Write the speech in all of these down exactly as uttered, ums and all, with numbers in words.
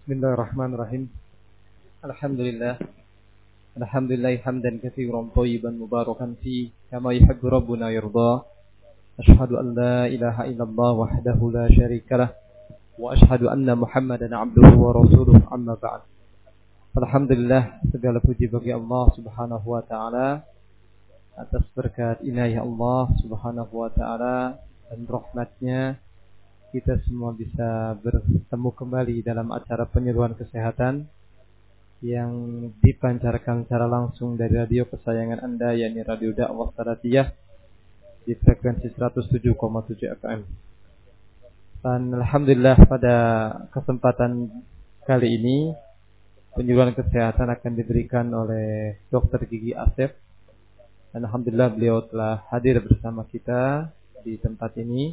Bismillahirrahmanirrahim. Alhamdulillah. Alhamdulillah hamdan katsiran thayyiban mubarakan fi kama yuhibbu rabbuna yarda. Asyhadu an la ilaha illallah wahdahu la syarikalah wa asyhadu anna Muhammadan abduhu wa rasuluh amma ba'd. Alhamdulillah, segala puji bagi Allah Subhanahu wa taala atas berkat inayah Allah Subhanahu wa taala dan rahmatnya kita semua bisa bertemu kembali dalam acara penyuluhan kesehatan yang dipancarkan secara langsung dari radio kesayangan Anda, yakni Radio Dakwah Salatiyah di frekuensi seratus tujuh koma tujuh F M. Dan alhamdulillah pada kesempatan kali ini penyuluhan kesehatan akan diberikan oleh Dokter Gigi Asep. Dan alhamdulillah beliau telah hadir bersama kita di tempat ini.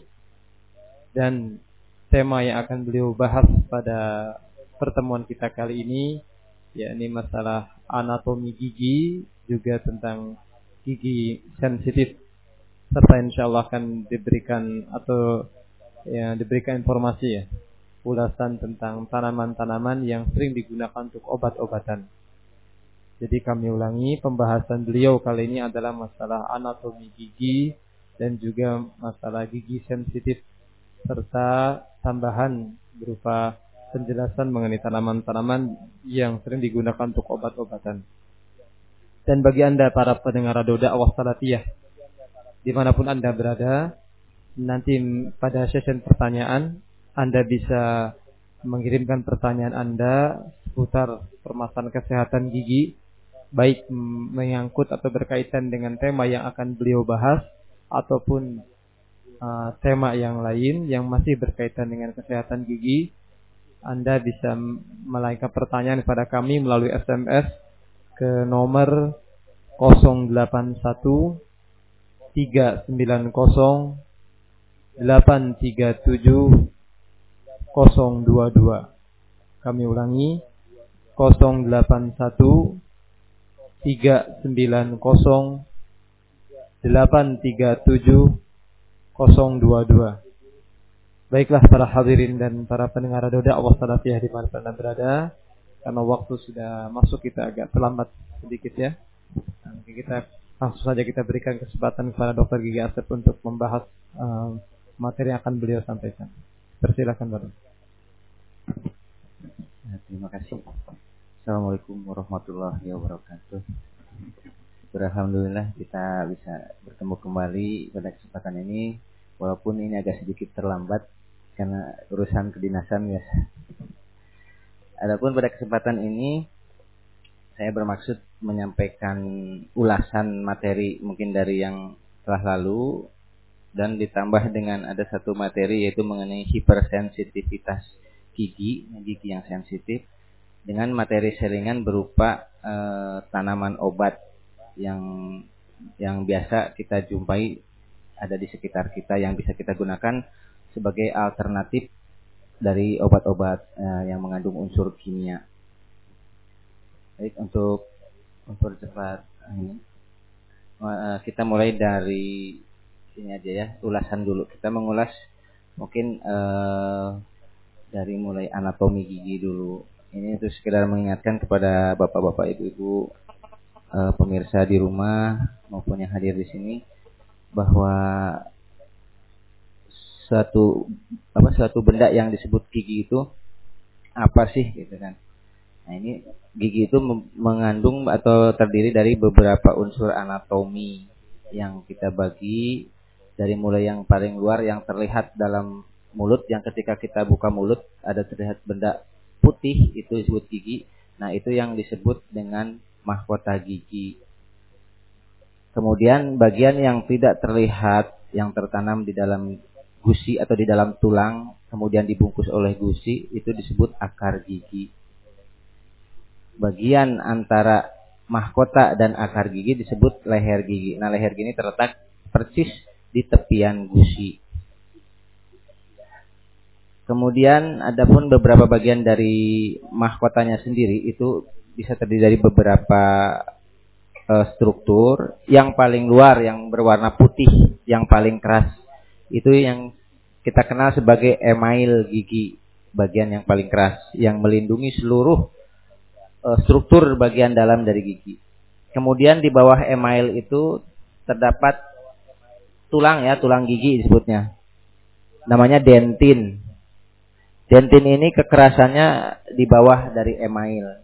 Dan tema yang akan beliau bahas pada pertemuan kita kali ini yakni masalah anatomi gigi, juga tentang gigi sensitif, serta insyaallah akan diberikan atau ya, diberikan informasi ya, ulasan tentang tanaman-tanaman yang sering digunakan untuk obat-obatan. Jadi kami ulangi, pembahasan beliau kali ini adalah masalah anatomi gigi dan juga masalah gigi sensitif, serta tambahan berupa penjelasan mengenai tanaman-tanaman yang sering digunakan untuk obat-obatan. Dan bagi Anda para pendengar Radio Dakwah Salatiyah dimanapun Anda berada, nanti pada sesi pertanyaan Anda bisa mengirimkan pertanyaan Anda seputar permasalahan kesehatan gigi, baik menyangkut atau berkaitan dengan tema yang akan beliau bahas ataupun Uh, tema yang lain yang masih berkaitan dengan kesehatan gigi. Anda bisa melayangkan pertanyaan kepada kami melalui S M S ke nomor nol delapan satu tiga sembilan nol delapan tiga tujuh nol dua dua. Kami ulangi, nol delapan satu tiga sembilan nol delapan tiga tujuh nol dua dua. Baiklah para hadirin dan para pendengar Radio Dakwah Salatiyah di mana Anda berada, karena waktu sudah masuk kita agak terlambat sedikit ya. Nanti kita langsung saja kita berikan kesempatan kepada Dokter Gigi Asep untuk membahas uh, materi yang akan beliau sampaikan. Persilakan Pak. Terima kasih. Assalamualaikum warahmatullahi wabarakatuh. Alhamdulillah kita bisa bertemu kembali pada kesempatan ini, walaupun ini agak sedikit terlambat karena urusan kedinasan ya. Adapun pada kesempatan ini saya bermaksud menyampaikan ulasan materi mungkin dari yang telah lalu dan ditambah dengan ada satu materi yaitu mengenai hipersensitivitas gigi, gigi yang sensitif, dengan materi selingan berupa eh, tanaman obat yang yang biasa kita jumpai ada di sekitar kita yang bisa kita gunakan sebagai alternatif dari obat-obat uh, yang mengandung unsur kimia. Baik, untuk untuk cepat ini uh, kita mulai dari sini aja ya, ulasan dulu. Kita mengulas mungkin uh, dari mulai anatomi gigi dulu. Ini untuk sekedar mengingatkan kepada bapak-bapak, ibu-ibu, Uh, pemirsa di rumah maupun yang hadir di sini bahwa suatu apa suatu benda yang disebut gigi itu apa sih gitu kan. Nah, ini gigi itu mengandung atau terdiri dari beberapa unsur anatomi yang kita bagi dari mulai yang paling luar yang terlihat dalam mulut, yang ketika kita buka mulut ada terlihat benda putih, itu disebut gigi. Nah, itu yang disebut dengan mahkota gigi. Kemudian bagian yang tidak terlihat yang tertanam di dalam gusi atau di dalam tulang kemudian dibungkus oleh gusi itu disebut akar gigi. Bagian antara mahkota dan akar gigi disebut leher gigi. Nah, leher gigi terletak persis di tepian gusi. Kemudian adapun beberapa bagian dari mahkotanya sendiri itu bisa terdiri dari beberapa uh, struktur. Yang paling luar yang berwarna putih, yang paling keras, itu yang kita kenal sebagai email gigi. bagian yang paling keras yang melindungi seluruh uh, struktur bagian dalam dari gigi. Kemudian di bawah email itu terdapat tulang ya, tulang gigi disebutnya. Namanya dentin. Dentin ini kekerasannya di bawah dari email.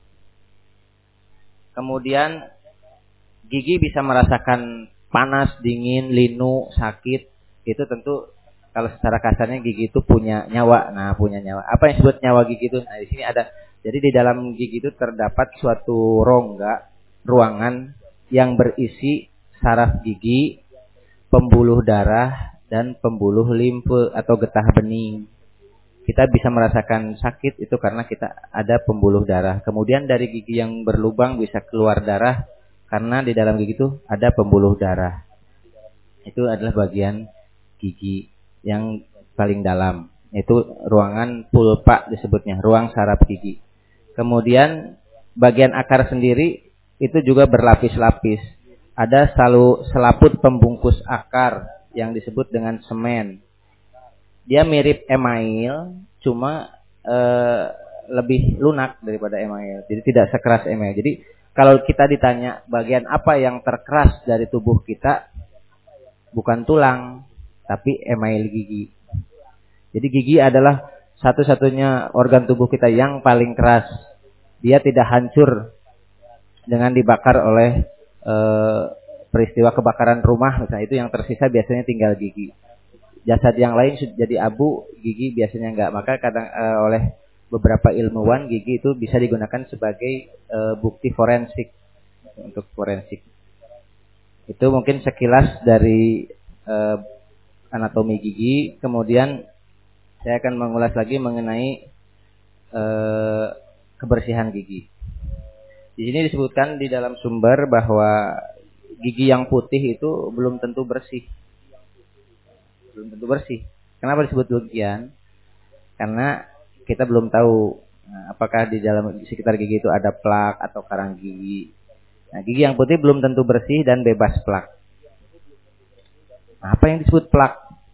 Kemudian gigi bisa merasakan panas, dingin, linu, sakit. Itu tentu kalau secara kasarnya gigi itu punya nyawa. Nah, punya nyawa. Apa yang disebut nyawa gigi itu? Nah, di sini ada. Jadi di dalam gigi itu terdapat suatu rongga, ruangan yang berisi saraf gigi, pembuluh darah, dan pembuluh limfe atau getah bening. Kita bisa merasakan sakit itu karena kita ada pembuluh darah. Kemudian dari gigi yang berlubang bisa keluar darah karena di dalam gigi itu ada pembuluh darah. Itu adalah bagian gigi yang paling dalam. Itu ruangan pulpa disebutnya, ruang saraf gigi. Kemudian bagian akar sendiri itu juga berlapis-lapis. Ada selalu selaput pembungkus akar yang disebut dengan semen. Dia mirip email, cuma e, lebih lunak daripada email. Jadi tidak sekeras email. Jadi kalau kita ditanya bagian apa yang terkeras dari tubuh kita, bukan tulang, tapi email gigi. Jadi gigi adalah satu-satunya organ tubuh kita yang paling keras. Dia tidak hancur dengan dibakar oleh e, peristiwa kebakaran rumah, misalnya itu yang tersisa biasanya tinggal gigi. Jasad yang lain sudah jadi abu, gigi biasanya enggak. Maka kadang e, oleh beberapa ilmuwan gigi itu bisa digunakan sebagai e, bukti forensik untuk forensik. Itu mungkin sekilas dari e, anatomi gigi. Kemudian saya akan mengulas lagi mengenai e, kebersihan gigi. Di sini disebutkan di dalam sumber bahwa gigi yang putih itu belum tentu bersih. Belum tentu bersih. Kenapa disebut demikian? Karena kita belum tahu nah, apakah di dalam sekitar gigi itu ada plak atau karang gigi. Nah, gigi yang putih belum tentu bersih dan bebas plak. Nah, apa yang disebut plak?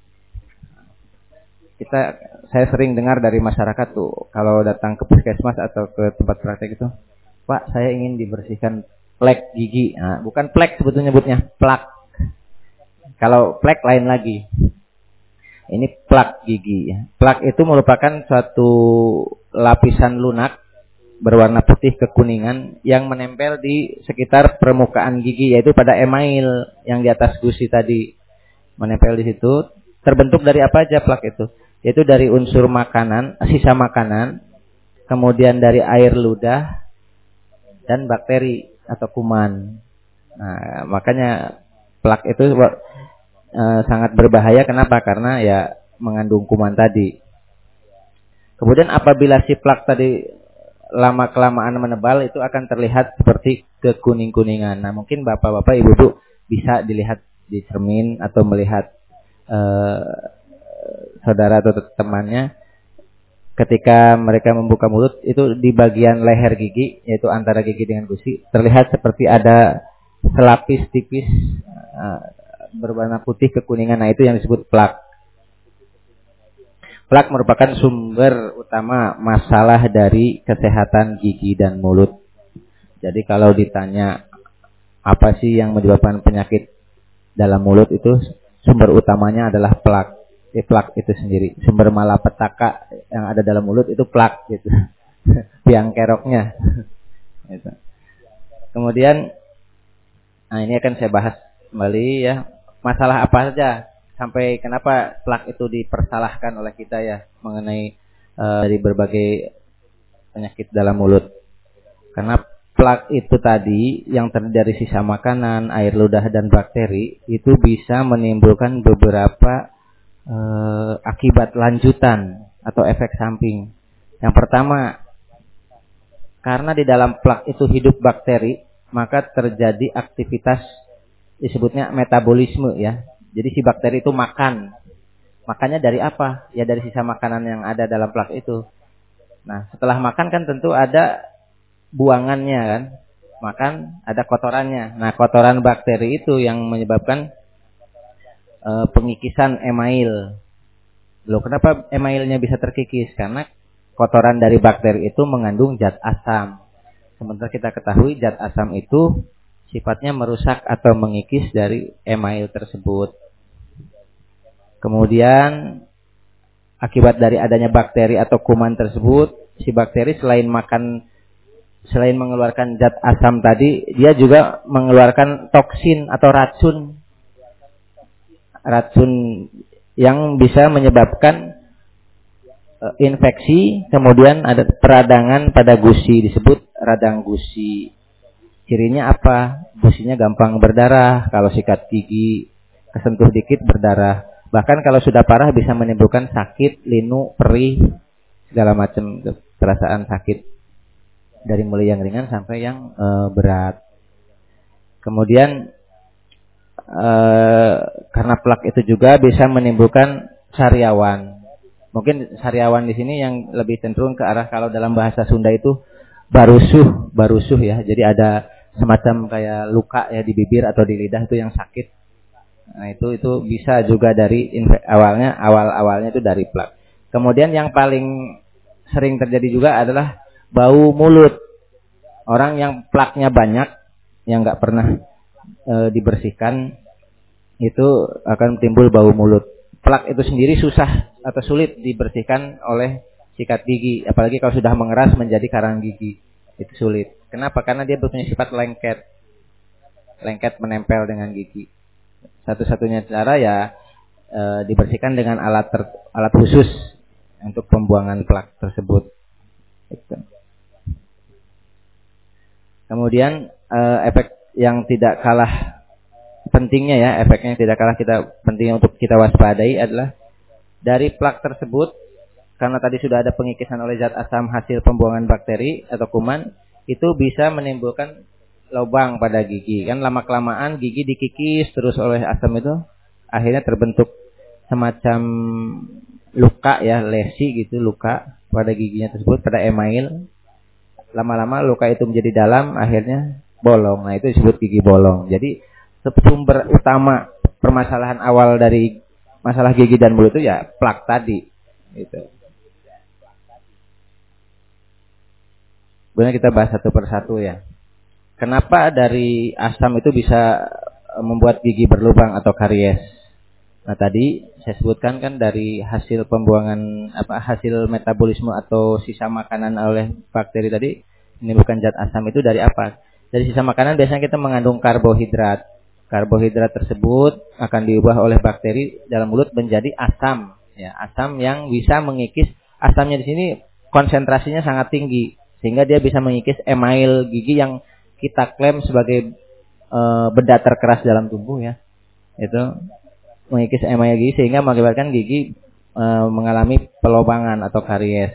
Kita, saya sering dengar dari masyarakat tuh, kalau datang ke puskesmas atau ke tempat praktek itu, Pak, saya ingin dibersihkan plek gigi. Nah, bukan plek sebetulnya nyebutnya, plak. Kalau plek lain lagi. Ini plak gigi. Plak itu merupakan suatu lapisan lunak berwarna putih kekuningan yang menempel di sekitar permukaan gigi, yaitu pada email yang di atas gusi tadi. Menempel di situ. Terbentuk dari apa aja plak itu? Yaitu dari unsur makanan, sisa makanan, kemudian dari air ludah, dan bakteri atau kuman. Nah, makanya plak itu e, sangat berbahaya. Kenapa? Karena ya mengandung kuman tadi. Kemudian apabila si plak tadi lama kelamaan menebal, itu akan terlihat seperti kekuning-kuningan. Nah, mungkin bapak-bapak, ibu-ibu bisa dilihat di cermin atau melihat e, saudara atau temannya. Ketika mereka membuka mulut, itu di bagian leher gigi, yaitu antara gigi dengan gusi, terlihat seperti ada selapis tipis uh, berwarna putih kekuningan. Nah, itu yang disebut plak. Plak merupakan sumber utama masalah dari kesehatan gigi dan mulut. Jadi kalau ditanya apa sih yang menyebabkan penyakit dalam mulut, itu sumber utamanya adalah plak. Eh, plak itu sendiri, sumber malapetaka yang ada dalam mulut itu plak gitu. Biang keroknya. Gitu. Kemudian nah ini akan saya bahas kembali ya, masalah apa saja sampai kenapa plak itu dipersalahkan oleh kita ya mengenai uh, dari berbagai penyakit dalam mulut. Karena plak itu tadi yang terdiri dari sisa makanan, air ludah dan bakteri itu bisa menimbulkan beberapa Uh, akibat lanjutan atau efek samping. Yang pertama, karena di dalam plak itu hidup bakteri, maka terjadi aktivitas disebutnya metabolisme ya. Jadi si bakteri itu makan. Makannya dari apa? Ya dari sisa makanan yang ada dalam plak itu. Nah, setelah makan kan tentu ada buangannya kan. Makan ada kotorannya. Nah, kotoran bakteri itu yang menyebabkan Uh, pengikisan email. Loh, kenapa emailnya bisa terkikis? Karena kotoran dari bakteri itu mengandung zat asam. Sementara kita ketahui zat asam itu sifatnya merusak atau mengikis dari email tersebut. Kemudian akibat dari adanya bakteri atau kuman tersebut, si bakteri selain makan, selain mengeluarkan zat asam tadi, dia juga mengeluarkan toksin atau racun. Racun yang bisa menyebabkan uh, infeksi, kemudian ada peradangan pada gusi, disebut radang gusi. Cirinya apa? Gusinya gampang berdarah, kalau sikat gigi kesentuh dikit berdarah. Bahkan kalau sudah parah bisa menimbulkan sakit, linu, perih, segala macam perasaan sakit. Dari mulai yang ringan sampai yang e, berat. Kemudian e, karena plak itu juga bisa menimbulkan sariawan. Mungkin sariawan di sini yang lebih cenderung ke arah, kalau dalam bahasa Sunda itu barusuh, barusuh ya. Jadi ada semacam kayak luka ya di bibir atau di lidah itu yang sakit. Nah, itu itu bisa juga dari infe- awalnya awal-awalnya itu dari plak. Kemudian yang paling sering terjadi juga adalah bau mulut. Orang yang plaknya banyak, yang nggak pernah e, dibersihkan, itu akan timbul bau mulut. Plak itu sendiri susah atau sulit dibersihkan oleh sikat gigi, apalagi kalau sudah mengeras menjadi karang gigi, itu sulit. Kenapa? Karena dia punya sifat lengket, lengket menempel dengan gigi. Satu-satunya cara ya e, dibersihkan dengan alat ter, alat khusus untuk pembuangan plak tersebut. Gitu. Kemudian e, efek yang tidak kalah pentingnya ya, efeknya yang tidak kalah kita pentingnya untuk kita waspadai adalah dari plak tersebut, karena tadi sudah ada pengikisan oleh zat asam hasil pembuangan bakteri atau kuman, itu bisa menimbulkan lubang pada gigi. Kan lama kelamaan gigi dikikis terus oleh asam itu, akhirnya terbentuk semacam luka ya, lesi gitu, luka pada giginya tersebut, pada email. Lama-lama luka itu menjadi dalam, akhirnya bolong. Nah, itu disebut gigi bolong. Jadi sumber utama permasalahan awal dari masalah gigi dan mulut itu ya plak tadi gitu. Benar, kita bahas satu persatu ya. Kenapa dari asam itu bisa membuat gigi berlubang atau karies? Nah, tadi saya sebutkan kan dari hasil pembuangan apa hasil metabolisme atau sisa makanan oleh bakteri tadi menimbulkan zat asam itu dari apa? Dari sisa makanan biasanya kita mengandung karbohidrat. Karbohidrat tersebut akan diubah oleh bakteri dalam mulut menjadi asam, ya, asam yang bisa mengikis. Asamnya di sini konsentrasinya sangat tinggi sehingga dia bisa mengikis email gigi yang kita klaim sebagai e, benda terkeras dalam tubuh ya. Itu mengikis email gigi sehingga mengakibatkan gigi e, mengalami pelobangan atau karies.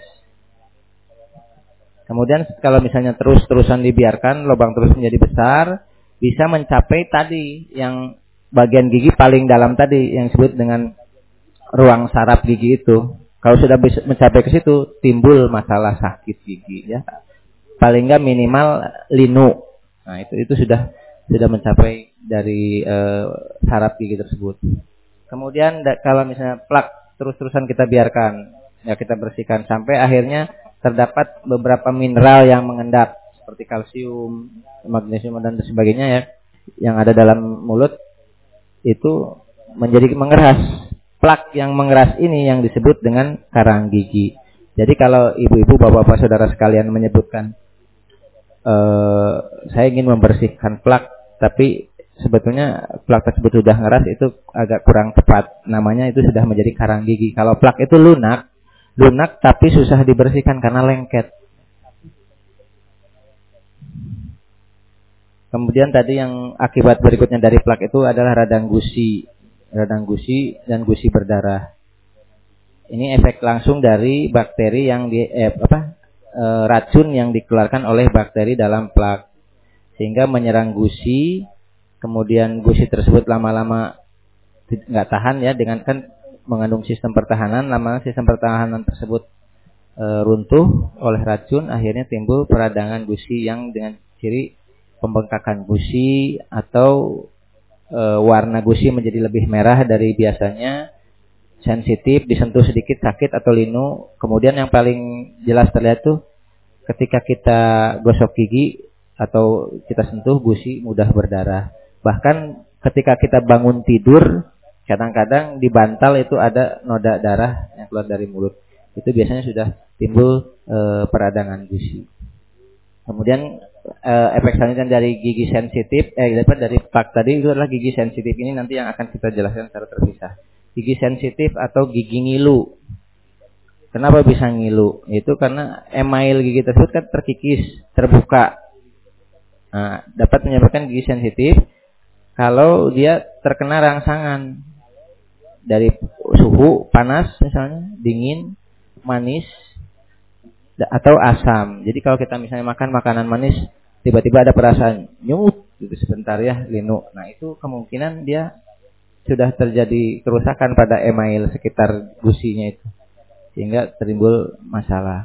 Kemudian kalau misalnya terus-terusan dibiarkan, lubang terus menjadi besar, bisa mencapai tadi yang bagian gigi paling dalam tadi yang disebut dengan ruang saraf gigi itu. Kalau sudah bisa mencapai ke situ, timbul masalah sakit gigi ya. Paling enggak minimal linu. Nah, itu itu sudah sudah mencapai dari e, saraf gigi tersebut. Kemudian da, kalau misalnya plak terus-terusan kita biarkan, ya kita bersihkan sampai akhirnya terdapat beberapa mineral yang mengendap seperti kalsium, magnesium dan sebagainya ya, yang ada dalam mulut itu menjadi mengeras. Plak yang mengeras ini yang disebut dengan karang gigi. Jadi kalau ibu-ibu, bapak-bapak, saudara sekalian menyebutkan Uh, saya ingin membersihkan plak, tapi sebetulnya plak tersebut sudah ngeras, itu agak kurang tepat. Namanya itu sudah menjadi karang gigi. Kalau plak itu lunak, lunak tapi susah dibersihkan karena lengket. Kemudian tadi yang akibat berikutnya dari plak itu adalah radang gusi, radang gusi dan gusi berdarah. Ini efek langsung dari bakteri yang di eh, apa? E, racun yang dikeluarkan oleh bakteri dalam plak sehingga menyerang gusi. Kemudian gusi tersebut lama-lama nggak tahan ya, dengan kan mengandung sistem pertahanan, lama sistem pertahanan tersebut e, runtuh oleh racun, akhirnya timbul peradangan gusi yang dengan ciri pembengkakan gusi atau e, warna gusi menjadi lebih merah dari biasanya. sensitif, disentuh sedikit sakit atau linu. Kemudian yang paling jelas terlihat tuh ketika kita gosok gigi atau kita sentuh gusi mudah berdarah. Bahkan ketika kita bangun tidur, kadang-kadang di bantal itu ada noda darah yang keluar dari mulut. Itu biasanya sudah timbul e, peradangan gusi. Kemudian e, efek selanjutnya dari gigi sensitif, eh dapat dari plak tadi itu adalah gigi sensitif. Ini nanti yang akan kita jelaskan secara terpisah. Gigi sensitif atau gigi ngilu. Kenapa bisa ngilu? Itu karena email gigi tersebut kan terkikis, terbuka. Nah, dapat menyebabkan gigi sensitif kalau dia terkena rangsangan dari suhu panas misalnya, dingin, manis, atau asam. Jadi kalau kita misalnya makan makanan manis, tiba-tiba ada perasaan nyut gitu sebentar ya, linu. Nah, itu kemungkinan dia sudah terjadi kerusakan pada email sekitar gusinya itu, sehingga timbul masalah.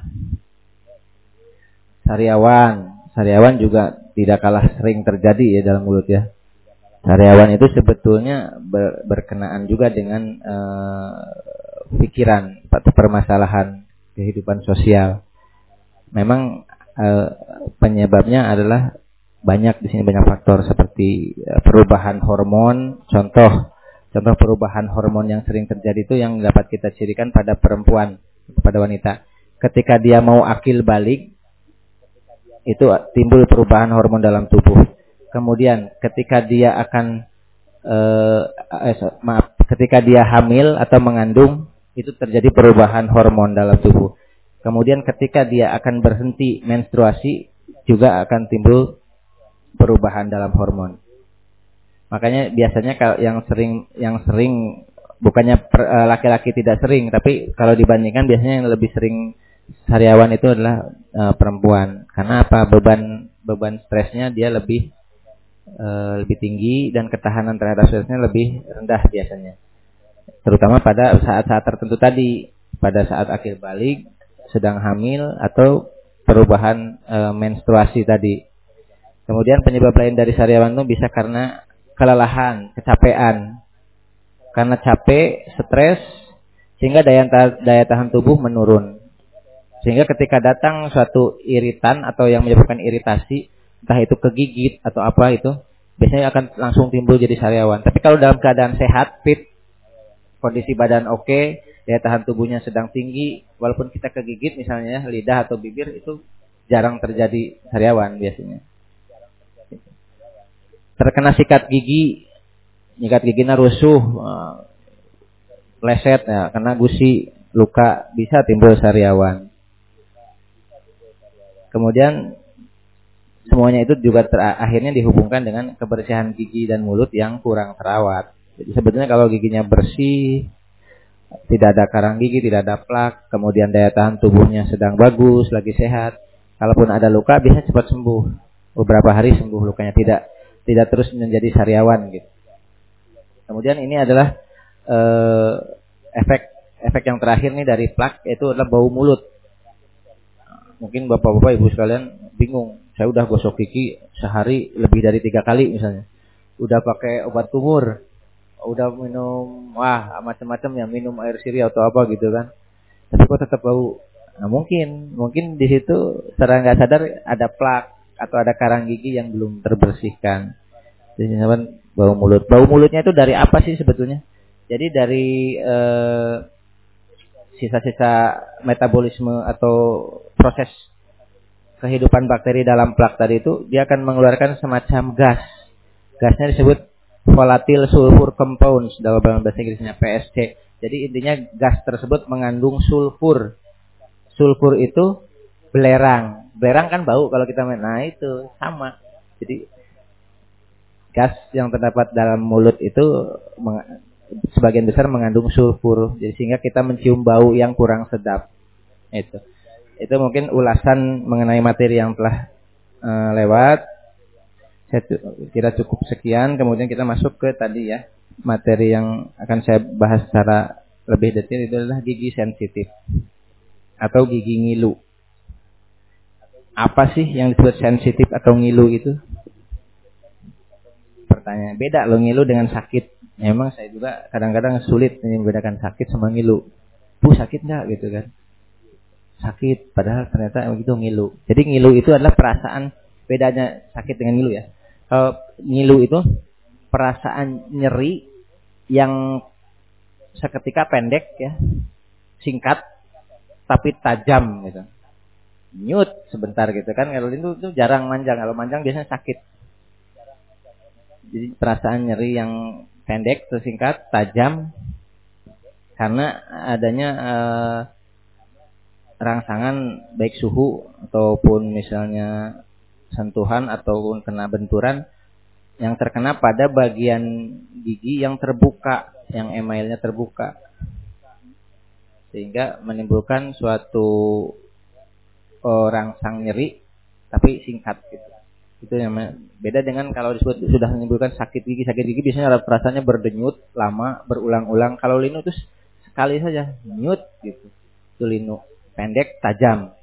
Sariawan, sariawan juga tidak kalah sering terjadi ya dalam mulut ya. Sariawan itu sebetulnya ber, berkenaan juga dengan uh, pikiran atau permasalahan kehidupan sosial. Memang uh, penyebabnya adalah banyak di sini, banyak faktor seperti uh, perubahan hormon. Contoh, contoh perubahan hormon yang sering terjadi itu yang dapat kita cirikan pada perempuan, pada wanita. Ketika dia mau akil balik, itu timbul perubahan hormon dalam tubuh. Kemudian ketika dia akan eh, eh, maaf, ketika dia hamil atau mengandung, itu terjadi perubahan hormon dalam tubuh. Kemudian ketika dia akan berhenti menstruasi, juga akan timbul perubahan dalam hormon. Makanya biasanya kalau yang sering yang sering bukannya per, eh, laki-laki tidak sering, tapi kalau dibandingkan biasanya yang lebih sering sariawan itu adalah eh, perempuan. Karena apa? Beban beban stresnya dia lebih E, lebih tinggi dan ketahanan terhadap stresnya lebih rendah biasanya. Terutama pada saat-saat tertentu tadi, pada saat akhir balik, sedang hamil atau perubahan e, menstruasi tadi. Kemudian penyebab lain dari sariawan itu bisa karena kelelahan, kecapean. Karena capek, stres, sehingga daya, daya tahan tubuh menurun. Sehingga ketika datang suatu iritan atau yang menyebabkan iritasi, entah itu kegigit atau apa itu, biasanya akan langsung timbul jadi sariawan. Tapi kalau dalam keadaan sehat, fit, kondisi badan oke, okay, daya tahan tubuhnya sedang tinggi, walaupun kita kegigit misalnya lidah atau bibir, itu jarang terjadi sariawan biasanya. Terkena sikat gigi, sikat giginya rusuh, leset, ya, kena gusi, luka, bisa timbul sariawan. Kemudian semuanya itu juga ter- akhirnya dihubungkan dengan kebersihan gigi dan mulut yang kurang terawat. Jadi sebetulnya kalau giginya bersih, tidak ada karang gigi, tidak ada plak, kemudian daya tahan tubuhnya sedang bagus, lagi sehat, kalaupun ada luka bisa cepat sembuh. Beberapa hari sembuh lukanya, tidak tidak terus menjadi sariawan gitu. Kemudian ini adalah eh, efek efek yang terakhir nih dari plak, yaitu adalah bau mulut. Mungkin bapak-bapak ibu sekalian bingung. Saya udah gosok gigi sehari lebih dari tiga kali misalnya. Udah pakai obat kumur, udah minum wah macam-macam ya, minum air sirih atau apa gitu kan. Tapi kok tetap bau. Nah, mungkin mungkin di situ secara nggak sadar ada plak atau ada karang gigi yang belum terbersihkan. Jadi kan bau mulut. Bau mulutnya itu dari apa sih sebetulnya? Jadi dari eh, sisa-sisa metabolisme atau proses kehidupan bakteri dalam plak tadi itu, dia akan mengeluarkan semacam gas. Gasnya disebut volatile sulfur compounds dalam bahasa Inggrisnya P S C. Jadi intinya gas tersebut mengandung sulfur. Sulfur itu belerang. Belerang kan bau kalau kita main. Nah itu sama. Jadi gas yang terdapat dalam mulut itu sebagian besar mengandung sulfur. Jadi sehingga kita mencium bau yang kurang sedap. Itu. Itu mungkin ulasan mengenai materi yang telah uh, lewat. Saya kira cukup sekian. Kemudian kita masuk ke tadi ya, materi yang akan saya bahas secara lebih detail, itu adalah gigi sensitif atau gigi ngilu. Apa sih yang disebut sensitif atau ngilu itu? Pertanyaan beda loh, ngilu dengan sakit. Memang saya juga kadang-kadang sulit membedakan sakit sama ngilu. Bu, sakit nggak gitu kan? Sakit, padahal ternyata begitu ngilu. Jadi ngilu itu adalah perasaan, bedanya sakit dengan ngilu ya. Kalau ngilu itu perasaan nyeri yang seketika pendek ya, singkat tapi tajam gitu. Nyut sebentar gitu kan. Kalau itu, itu jarang manjang. Kalau manjang biasanya sakit. Jadi perasaan nyeri yang pendek, tersingkat, tajam karena adanya eh, rangsangan baik suhu ataupun misalnya sentuhan ataupun kena benturan yang terkena pada bagian gigi yang terbuka, yang emailnya terbuka, sehingga menimbulkan suatu oh, rangsang nyeri tapi singkat gitu. Itu yang beda dengan kalau disebut sudah menimbulkan sakit gigi. Sakit gigi biasanya rasanya berdenyut lama, berulang-ulang. Kalau linu itu sekali saja nyut gitu. Itu linu, pendek, tajam.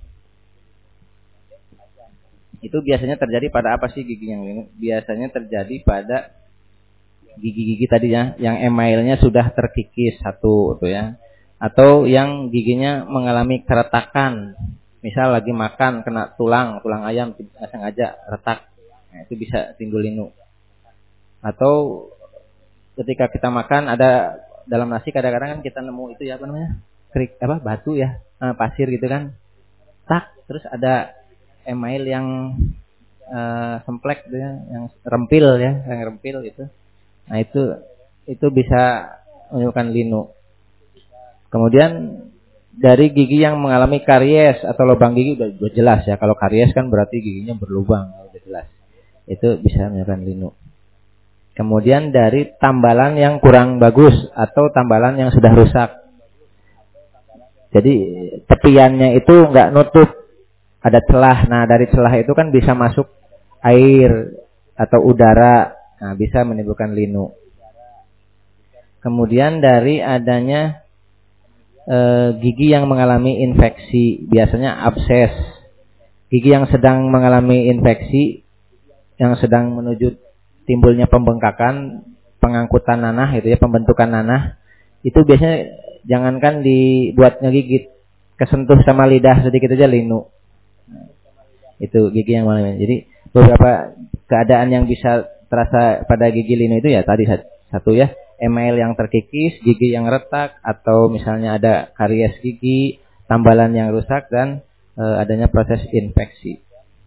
Itu biasanya terjadi pada apa sih gigi yang linu? Biasanya terjadi pada gigi-gigi tadi ya, yang emailnya sudah terkikis satu tuh ya. Atau yang giginya mengalami keretakan. Misal lagi makan kena tulang, tulang ayam tidak sengaja retak. Nah, itu bisa timbul linu. Atau ketika kita makan ada dalam nasi kadang-kadang kan kita nemu itu ya apa namanya? Kerik apa batu ya, nah, pasir gitu kan. Tak, terus ada email yang uh, semplek gitu ya, yang rempil ya, yang rempil itu. Nah, itu itu bisa menyebabkan linu. Kemudian dari gigi yang mengalami karies atau lubang gigi udah, udah jelas ya. Kalau karies kan berarti giginya berlubang, udah jelas. Itu bisa menyebabkan linu. Kemudian dari tambalan yang kurang bagus atau tambalan yang sudah rusak. Jadi tepiannya itu nggak nutup, ada celah. Nah dari celah itu kan bisa masuk air atau udara. Nah bisa menimbulkan linu. Kemudian dari adanya E, gigi yang mengalami infeksi, biasanya abses. Gigi yang sedang mengalami infeksi, yang sedang menuju timbulnya pembengkakan, pengangkutan nanah itu ya, pembentukan nanah, itu biasanya jangankan dibuat ngegigit, kesentuh sama lidah sedikit aja linu. Itu gigi yang mengalami. Jadi beberapa keadaan yang bisa terasa pada gigi linu itu ya tadi satu ya, email yang terkikis, gigi yang retak, atau misalnya ada karies gigi, tambalan yang rusak, dan e, adanya proses infeksi.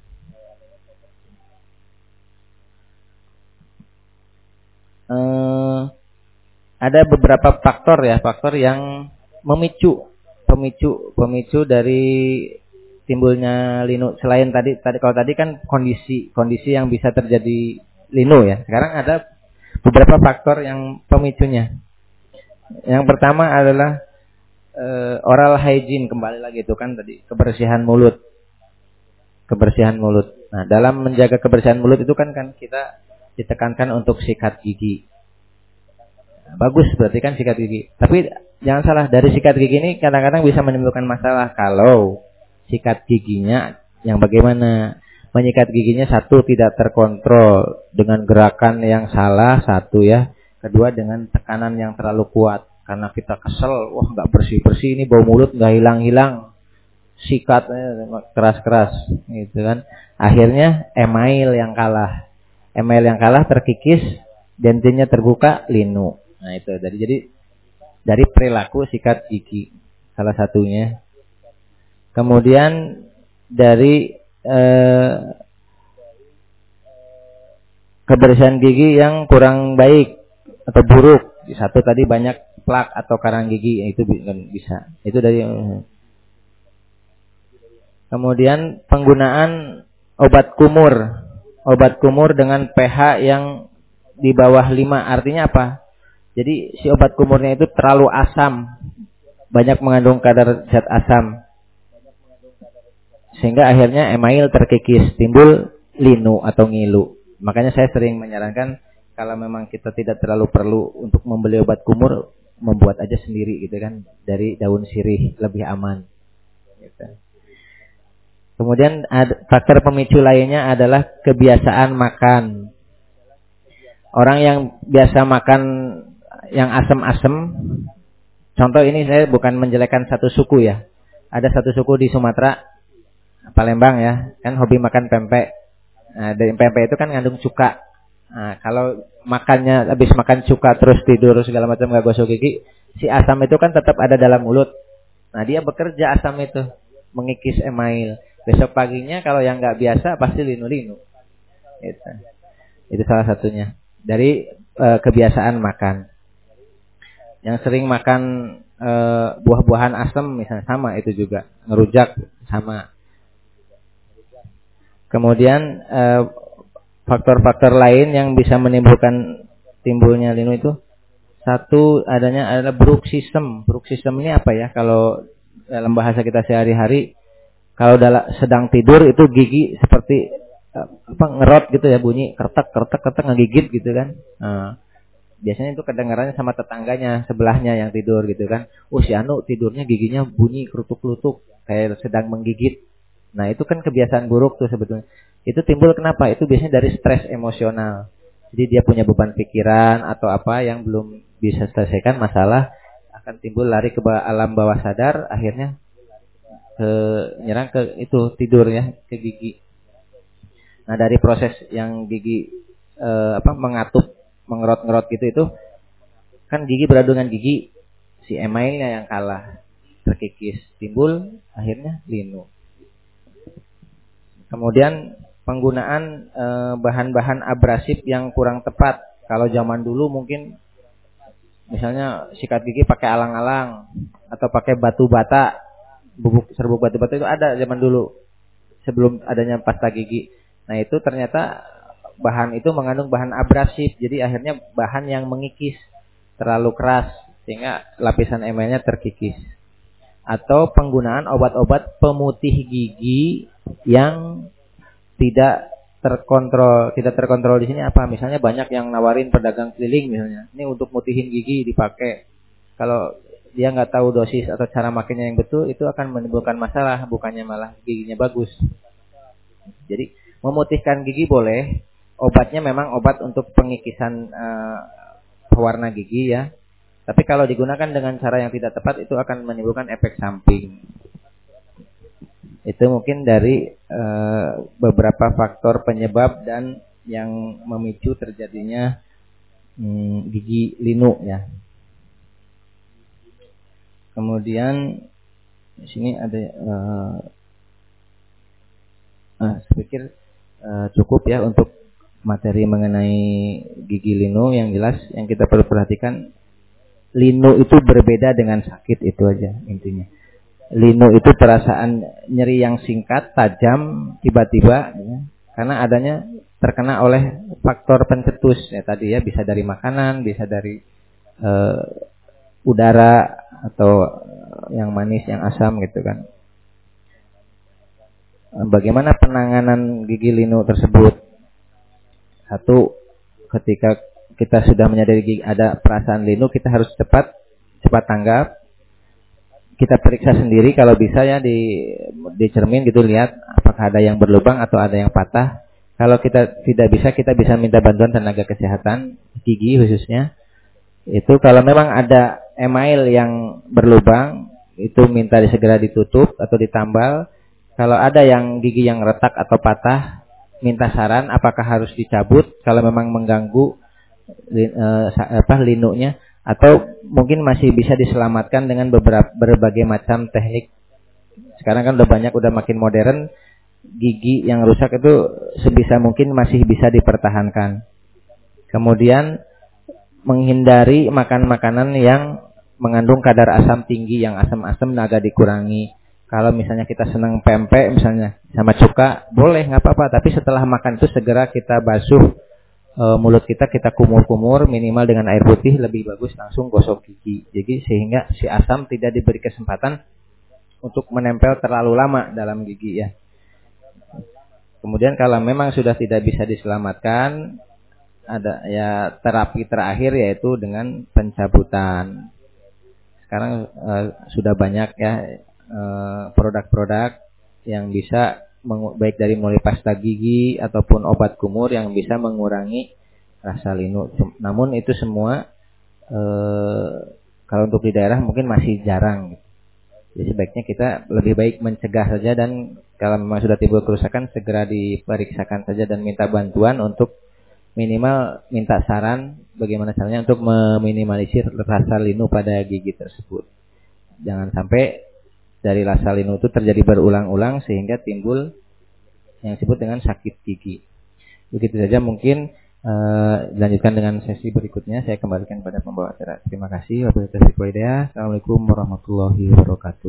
E, ada beberapa faktor ya, faktor yang memicu, pemicu, pemicu dari timbulnya linu. Selain tadi, tadi kalau tadi kan kondisi, kondisi yang bisa terjadi linu ya. Sekarang ada beberapa faktor yang pemicunya. Yang pertama adalah e, oral hygiene, kembali lagi itu kan tadi kebersihan mulut. Kebersihan mulut. Nah, dalam menjaga kebersihan mulut itu kan kan kita ditekankan untuk sikat gigi. Nah, bagus berarti kan sikat gigi. Tapi jangan salah, dari sikat gigi ini kadang-kadang bisa menimbulkan masalah kalau sikat giginya yang bagaimana? Menyikat giginya satu tidak terkontrol dengan gerakan yang salah satu ya. Kedua dengan tekanan yang terlalu kuat karena kita kesel, wah nggak bersih bersih ini bau mulut nggak hilang hilang, sikat keras keras gitu kan. Akhirnya email yang kalah, email yang kalah terkikis, dentinya terbuka, linu. Nah itu dari jadi dari perilaku sikat gigi salah satunya. Kemudian dari Eh, kebersihan gigi yang kurang baik atau buruk. Satu tadi banyak plak atau karang gigi, itu bisa. Itu dari. Kemudian penggunaan obat kumur, obat kumur dengan pH yang di bawah lima, artinya apa? Jadi si obat kumurnya itu terlalu asam, banyak mengandung kadar zat asam. Sehingga akhirnya email terkikis, timbul linu atau ngilu. Makanya saya sering menyarankan kalau memang kita tidak terlalu perlu untuk membeli obat kumur, membuat aja sendiri gitu kan, dari daun sirih, lebih aman. Gitu. Kemudian ada, faktor pemicu lainnya adalah kebiasaan makan. Orang yang biasa makan yang asam-asam. Contoh ini saya bukan menjelekkan satu suku ya. Ada satu suku di Sumatera, Palembang ya, kan hobi makan pempek. Nah, dari pempek itu kan ngandung cuka. Nah, kalau makannya habis makan cuka terus tidur segala macam nggak gosok gigi, si asam itu kan tetap ada dalam mulut. Nah, dia bekerja asam itu mengikis email. Besok paginya kalau yang nggak biasa pasti linu-linu. Itu, itu salah satunya dari e, kebiasaan makan. Yang sering makan e, buah-buahan asam misalnya sama itu juga, ngerujak sama. Kemudian e, faktor-faktor lain yang bisa menimbulkan timbulnya linu itu, satu adanya adalah bruxism. Bruxism ini apa ya? Kalau dalam bahasa kita sehari-hari, kalau dalam sedang tidur itu gigi seperti apa ngerot gitu ya, bunyi kertek kertek kertek ngegigit gitu kan. Nah, biasanya itu kedengarannya sama tetangganya sebelahnya yang tidur gitu kan. Oh si Anu tidurnya giginya bunyi kerutuk-kerutuk kayak sedang menggigit. Nah itu kan kebiasaan buruk tuh sebetulnya. Itu timbul kenapa? Itu biasanya dari stres emosional. Jadi dia punya beban pikiran atau apa yang belum bisa selesaikan masalah, akan timbul lari ke alam bawah sadar, akhirnya ke nyerang ke itu tidur ya, ke gigi. Nah dari proses yang gigi e, apa mengatup, mengerot-ngerot gitu itu kan gigi beradu dengan gigi, si emailnya yang kalah, terkikis, timbul akhirnya linu. Kemudian penggunaan e, bahan-bahan abrasif yang kurang tepat. Kalau zaman dulu mungkin misalnya sikat gigi pakai alang-alang atau pakai batu bata. Bubuk serbuk batu bata itu ada zaman dulu sebelum adanya pasta gigi. Nah itu ternyata bahan itu mengandung bahan abrasif, jadi akhirnya bahan yang mengikis terlalu keras sehingga lapisan emalnya terkikis. Atau penggunaan obat-obat pemutih gigi yang tidak terkontrol. Tidak terkontrol di sini apa? Misalnya banyak yang nawarin pedagang keliling misalnya, ini untuk mutihin gigi dipakai. Kalau dia nggak tahu dosis atau cara makainya yang betul, itu akan menimbulkan masalah, bukannya malah giginya bagus. Jadi memutihkan gigi boleh, obatnya memang obat untuk pengikisan uh, pewarna gigi ya. Tapi kalau digunakan dengan cara yang tidak tepat, itu akan menimbulkan efek samping. Itu mungkin dari uh, beberapa faktor penyebab dan yang memicu terjadinya hmm, gigi linu ya. Kemudian di sini ada, uh, uh, saya pikir uh, cukup ya untuk materi mengenai gigi linu. Yang jelas yang kita perlu perhatikan, linu itu berbeda dengan sakit, itu aja intinya. Linu itu perasaan nyeri yang singkat, tajam, tiba-tiba, ya, karena adanya terkena oleh faktor pencetus ya tadi ya, bisa dari makanan, bisa dari uh, udara atau yang manis, yang asam gitu kan. Bagaimana penanganan gigi linu tersebut? Satu, ketika kita sudah menyadari gigi, ada perasaan linu, kita harus cepat cepat tanggap. Kita periksa sendiri kalau bisa ya, di di cermin gitu, lihat apakah ada yang berlubang atau ada yang patah. Kalau kita tidak bisa, kita bisa minta bantuan tenaga kesehatan gigi khususnya. Itu kalau memang ada email yang berlubang, itu minta segera ditutup atau ditambal. Kalau ada yang gigi yang retak atau patah, minta saran apakah harus dicabut kalau memang mengganggu eh, apa linunya, atau mungkin masih bisa diselamatkan dengan beberapa berbagai macam teknik. Sekarang kan udah banyak, udah makin modern. Gigi yang rusak itu sebisa mungkin masih bisa dipertahankan. Kemudian menghindari makan makanan yang mengandung kadar asam tinggi, yang asam-asam agak dikurangi. Kalau misalnya kita senang pempek misalnya sama cuka, boleh, nggak apa-apa. Tapi setelah makan itu segera kita basuh e, mulut kita, kita kumur-kumur minimal dengan air putih, lebih bagus langsung gosok gigi. Jadi sehingga si asam tidak diberi kesempatan untuk menempel terlalu lama dalam gigi ya. Kemudian kalau memang sudah tidak bisa diselamatkan, ada ya terapi terakhir yaitu dengan pencabutan. Sekarang uh, sudah banyak ya uh, produk-produk yang bisa mengu- baik dari mulai pasta gigi ataupun obat kumur yang bisa mengurangi rasa linu. Namun itu semua eh, kalau untuk di daerah mungkin masih jarang. Jadi sebaiknya kita lebih baik mencegah saja, dan kalau memang sudah timbul kerusakan segera diperiksakan saja dan minta bantuan untuk minimal minta saran bagaimana caranya untuk meminimalisir rasa linu pada gigi tersebut. Jangan sampai dari rasa linu itu terjadi berulang-ulang sehingga timbul yang disebut dengan sakit gigi. Begitu saja mungkin. Uh, dilanjutkan dengan sesi berikutnya. Saya kembalikan kepada pembawa acara. Terima kasih. Wabillahi taufiq wal hidayah. Assalamualaikum warahmatullahi wabarakatuh.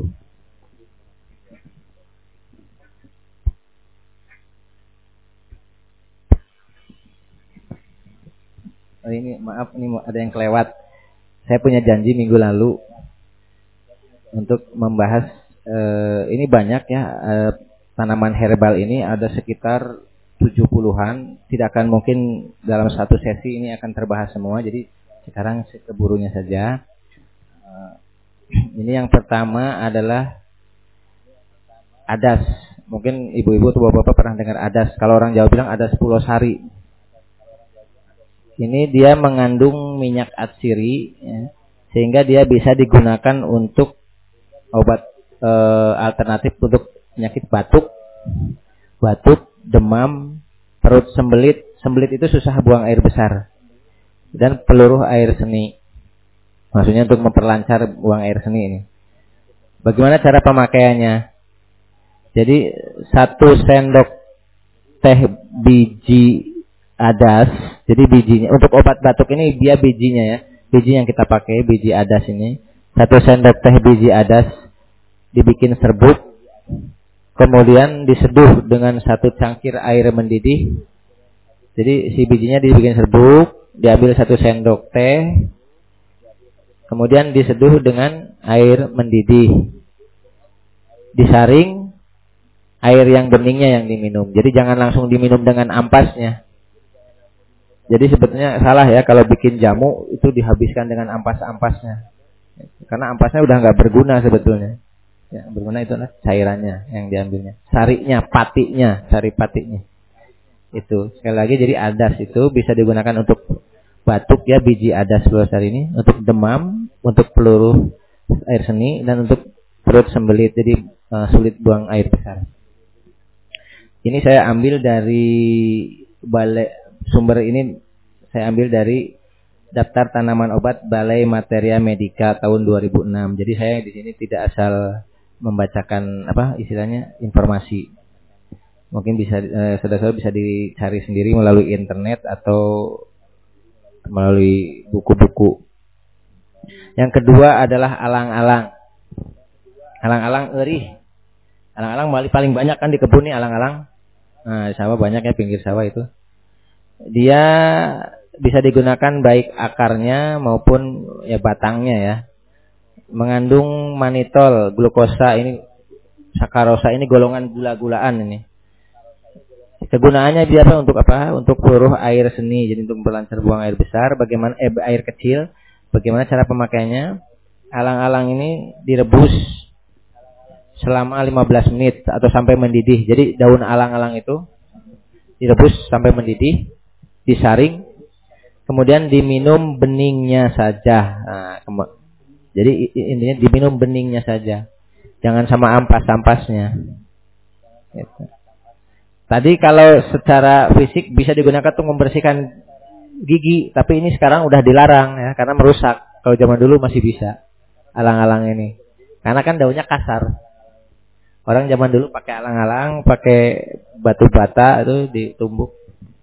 Oh, ini maaf, ini ada yang kelewat. Saya punya janji minggu lalu untuk membahas uh, ini banyak ya, uh, tanaman herbal ini ada sekitar tujuh puluhan, tidak akan mungkin dalam satu sesi ini akan terbahas semua. Jadi sekarang keburunya saja. Uh, ini yang pertama adalah adas. Mungkin ibu-ibu atau bapak-bapak pernah dengar adas. Kalau orang Jawa bilang adas Pulau Sari. Ini dia mengandung minyak atsiri, ya, sehingga dia bisa digunakan untuk obat uh, alternatif untuk penyakit batuk, batuk. Demam, perut sembelit. Sembelit itu susah buang air besar. Dan peluruh air seni. Maksudnya untuk memperlancar buang air seni ini. Bagaimana cara pemakaiannya? Jadi satu sendok teh biji adas. Jadi bijinya untuk obat batuk ini dia bijinya ya. Biji yang kita pakai, biji adas ini. Satu sendok teh biji adas dibikin serbuk. Kemudian diseduh dengan satu cangkir air mendidih. Jadi si bijinya dibikin serbuk, diambil satu sendok teh, kemudian diseduh dengan air mendidih. Disaring, air yang beningnya yang diminum. Jadi jangan langsung diminum dengan ampasnya. Jadi sebetulnya salah ya kalau bikin jamu itu dihabiskan dengan ampas-ampasnya. Karena ampasnya udah nggak berguna sebetulnya. Ya, berguna itu adalah cairannya yang diambilnya, sarinya, patinya, sari patinya. Itu sekali lagi, jadi adas itu bisa digunakan untuk batuk ya, biji adas Pulau Sari ini, untuk demam, untuk peluruh air seni, dan untuk perut sembelit, jadi uh, sulit buang air besar. Ini saya ambil dari balai, sumber ini saya ambil dari Daftar Tanaman Obat Balai Materia Medica tahun dua ribu enam. Jadi saya di sini tidak asal membacakan apa istilahnya informasi. Mungkin bisa eh, saudara-saudara bisa dicari sendiri melalui internet atau melalui buku-buku. Yang kedua adalah alang-alang. Alang-alang erih. Alang-alang paling banyak kan di kebun nih alang-alang. Nah, di sawah banyak ya, pinggir sawah itu. Dia bisa digunakan baik akarnya maupun ya batangnya ya. Mengandung manitol, glukosa ini, sakarosa ini golongan gula-gulaan ini. Kegunaannya biasa untuk apa? Untuk peluruh air seni, jadi untuk memperlancar buang air besar. Bagaimana eh, air kecil? Bagaimana cara pemakaiannya? Alang-alang ini direbus selama lima belas menit atau sampai mendidih. Jadi daun alang-alang itu direbus sampai mendidih, disaring, kemudian diminum beningnya saja. Nah, kem- jadi intinya diminum beningnya saja, jangan sama ampas-ampasnya. Gitu. Tadi kalau secara fisik bisa digunakan untuk membersihkan gigi, tapi ini sekarang udah dilarang ya, karena merusak. Kalau zaman dulu masih bisa alang-alang ini, karena kan daunnya kasar. Orang zaman dulu pakai alang-alang, pakai batu bata itu ditumbuk.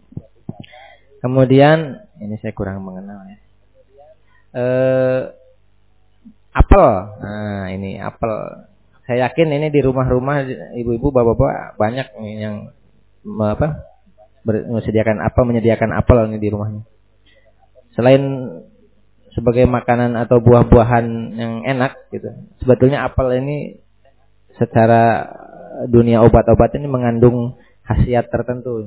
Kemudian ini saya kurang mengenal ya. Eh, apel, nah ini apel. Saya yakin ini di rumah-rumah ibu-ibu, bapak-bapak banyak yang apa menyediakan apa menyediakan apel ini di rumahnya. Selain sebagai makanan atau buah-buahan yang enak gitu, sebetulnya apel ini secara dunia obat-obat ini mengandung khasiat tertentu.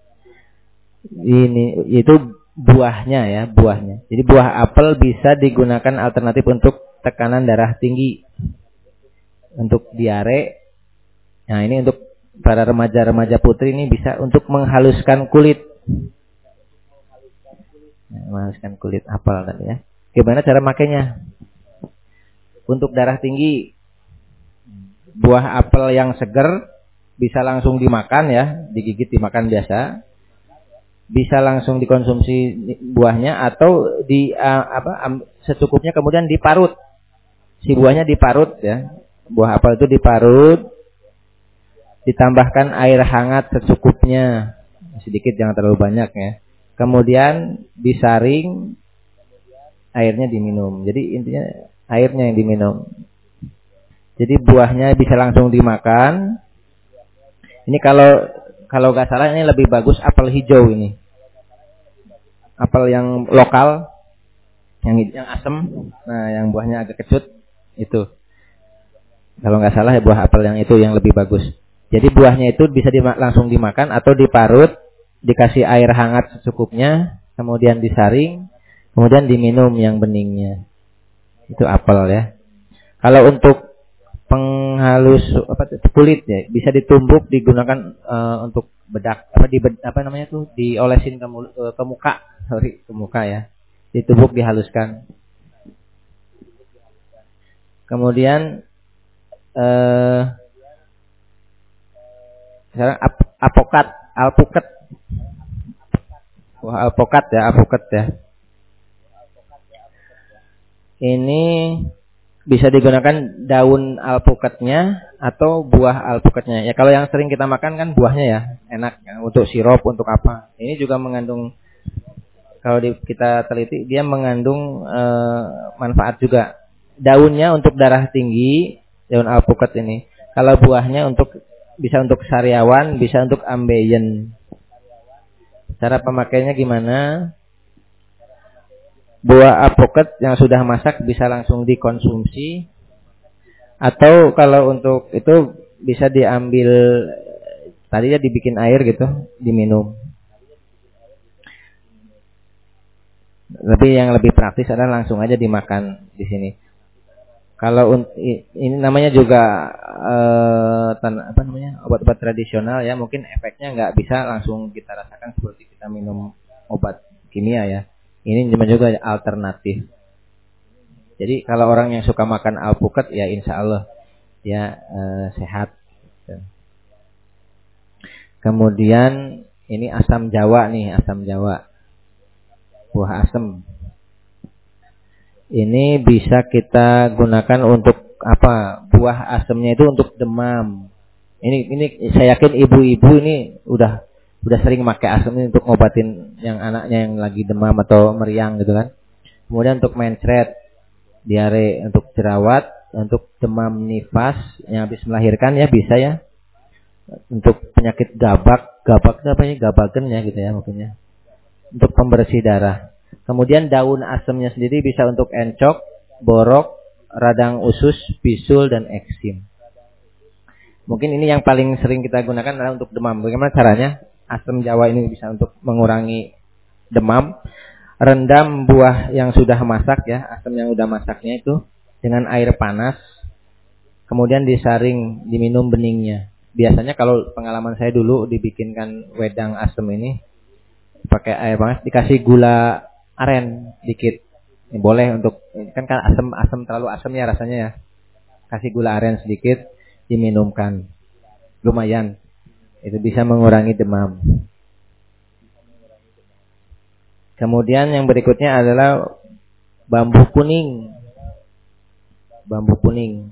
Ini itu buahnya ya, buahnya. Jadi buah apel bisa digunakan alternatif untuk tekanan darah tinggi, untuk diare. Nah, ini untuk para remaja-remaja putri ini bisa untuk menghaluskan kulit. Nah, menghaluskan kulit apel tadi ya. Gimana cara makainya? Untuk darah tinggi, buah apel yang seger bisa langsung dimakan ya, digigit dimakan biasa. Bisa langsung dikonsumsi buahnya atau di uh, apa um, secukupnya kemudian diparut. Si buahnya diparut ya. Buah apel itu diparut, ditambahkan air hangat secukupnya. Sedikit, jangan terlalu banyak ya. Kemudian disaring, airnya diminum. Jadi intinya airnya yang diminum. Jadi buahnya bisa langsung dimakan. Ini kalau kalau nggak salah ini lebih bagus apel hijau ini. Apel yang lokal, yang yang asam, nah yang buahnya agak kecut itu. Kalau nggak salah ya buah apel yang itu yang lebih bagus. Jadi buahnya itu bisa dima- langsung dimakan atau diparut, dikasih air hangat secukupnya, kemudian disaring, kemudian diminum yang beningnya. Itu apel ya. Kalau untuk penghalus apa kulit ya bisa ditumbuk, digunakan uh, untuk bedak apa di apa namanya tuh diolesin ke, uh, ke muka sorry ke muka ya, ditumbuk dihaluskan. Kemudian uh, sekarang ap, apokat alpukat wah alpukat ya alpukat ya ini bisa digunakan daun alpukatnya atau buah alpukatnya. Ya kalau yang sering kita makan kan buahnya ya, enak ya, untuk sirup, untuk apa. Ini juga mengandung, kalau di, kita teliti dia mengandung e, manfaat juga. Daunnya untuk darah tinggi, daun alpukat ini. Kalau buahnya untuk bisa untuk sariawan, bisa untuk ambeien. Cara pemakaiannya gimana? Buah alpukat yang sudah masak bisa langsung dikonsumsi, atau kalau untuk itu bisa diambil tadinya dibikin air gitu, diminum. Lebih yang lebih praktis adalah langsung aja dimakan di sini. Kalau ini namanya juga eh, apa namanya obat-obat tradisional ya, mungkin efeknya nggak bisa langsung kita rasakan seperti kita minum obat kimia ya. Ini cuma juga alternatif. Jadi kalau orang yang suka makan alpukat ya insya Allah ya eh, sehat. Kemudian ini asam Jawa nih, asam Jawa, buah asam. Ini bisa kita gunakan untuk apa? Buah asamnya itu untuk demam. Ini ini saya yakin ibu-ibu ini udah udah sering pakai asam ini untuk ngobatin yang anaknya yang lagi demam atau meriang gitu kan. Kemudian untuk mencret, diare, untuk jerawat, untuk demam nifas yang habis melahirkan ya bisa ya. Untuk penyakit gabak, gabak itu apa ya? Gabagen ya gitu ya mungkin ya. Untuk pembersih darah. Kemudian daun asamnya sendiri bisa untuk encok, borok, radang usus, bisul dan eksim. Mungkin ini yang paling sering kita gunakan adalah untuk demam. Bagaimana caranya? Asam Jawa ini bisa untuk mengurangi demam. Rendam buah yang sudah masak ya, asam yang sudah masaknya itu dengan air panas. Kemudian disaring, diminum beningnya. Biasanya kalau pengalaman saya dulu dibikinkan wedang asam ini pakai air panas, dikasih gula aren dikit. Ini boleh untuk kan kan asam asam terlalu asam ya rasanya ya. Kasih gula aren sedikit, diminumkan. Lumayan. Itu bisa mengurangi demam. Kemudian yang berikutnya adalah bambu kuning. Bambu kuning.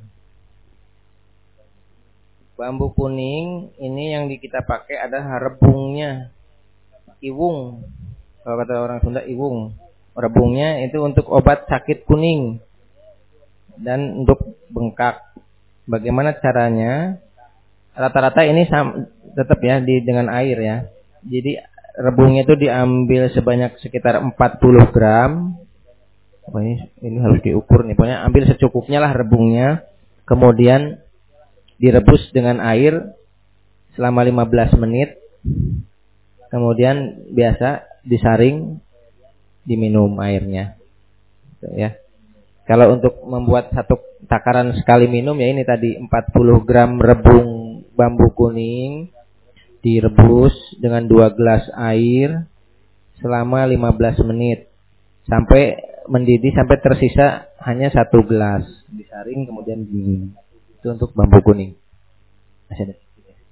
Bambu kuning ini yang kita pakai adalah rebungnya. Iwung. Kalau kata orang Sunda iwung. Rebungnya itu untuk obat sakit kuning dan untuk bengkak. Bagaimana caranya? Rata-rata ini sama, tetap ya di dengan air ya. Jadi rebungnya itu diambil sebanyak sekitar empat puluh gram. Oh, ini, ini harus diukur nih. Pokoknya ambil secukupnya lah rebungnya. Kemudian direbus dengan air selama lima belas menit. Kemudian biasa disaring, diminum airnya. Ya. Kalau untuk membuat satu takaran sekali minum ya ini tadi empat puluh gram rebung bambu kuning direbus dengan dua gelas air selama lima belas menit sampai mendidih sampai tersisa hanya satu gelas, disaring kemudian dingin. Itu untuk bambu kuning. Masih ada.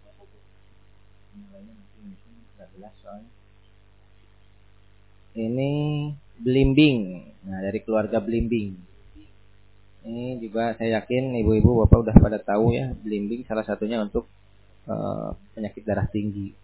Ini belimbing. Nah, dari keluarga belimbing. Ini juga saya yakin ibu-ibu bapak udah pada tahu ya, belimbing salah satunya untuk uh, penyakit darah tinggi.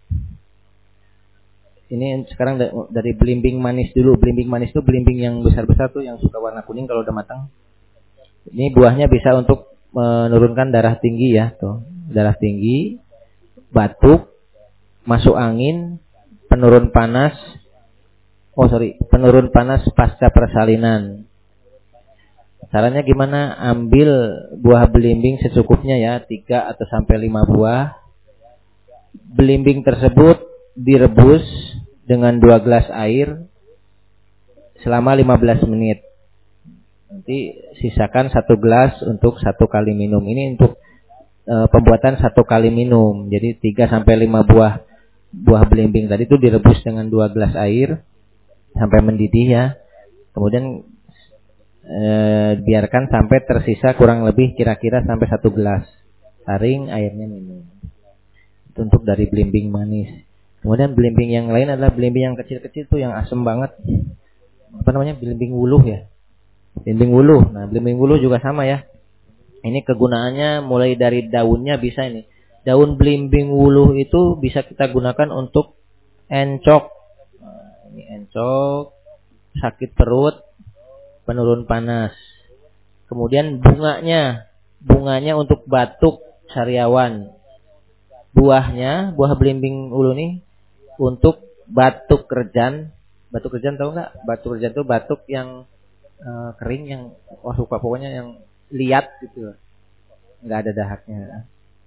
Ini sekarang dari belimbing manis dulu. Belimbing manis itu belimbing yang besar-besar tuh, yang suka warna kuning kalau udah matang. Ini buahnya bisa untuk menurunkan darah tinggi ya, tuh. Darah tinggi, batuk, masuk angin, penurun panas. Oh sorry, penurun panas pasca persalinan. Caranya gimana? Ambil buah belimbing secukupnya ya, tiga atau sampai lima buah. Belimbing tersebut direbus dengan dua gelas air selama lima belas menit. Nanti sisakan satu gelas untuk satu kali minum. Ini untuk e, pembuatan satu kali minum. Jadi tiga sampai lima buah buah belimbing tadi itu direbus dengan dua gelas air sampai mendidih ya. Kemudian e, biarkan sampai tersisa kurang lebih kira-kira sampai satu gelas. Saring airnya minum. Itu untuk dari belimbing manis. Kemudian belimbing yang lain adalah belimbing yang kecil-kecil tuh yang asam banget. Apa namanya? Belimbing wuluh ya. Belimbing wuluh. Nah, belimbing wuluh juga sama ya. Ini kegunaannya mulai dari daunnya bisa ini. Daun belimbing wuluh itu bisa kita gunakan untuk encok. Nah, ini encok, sakit perut, penurun panas. Kemudian bunganya, bunganya untuk batuk sariawan. Buahnya, buah belimbing wuluh ini untuk batuk kerjan. Batuk kerjan tahu nggak? Batuk kerjan itu batuk yang uh, kering, yang wah suka pokoknya yang liat gitu, nggak ada dahaknya.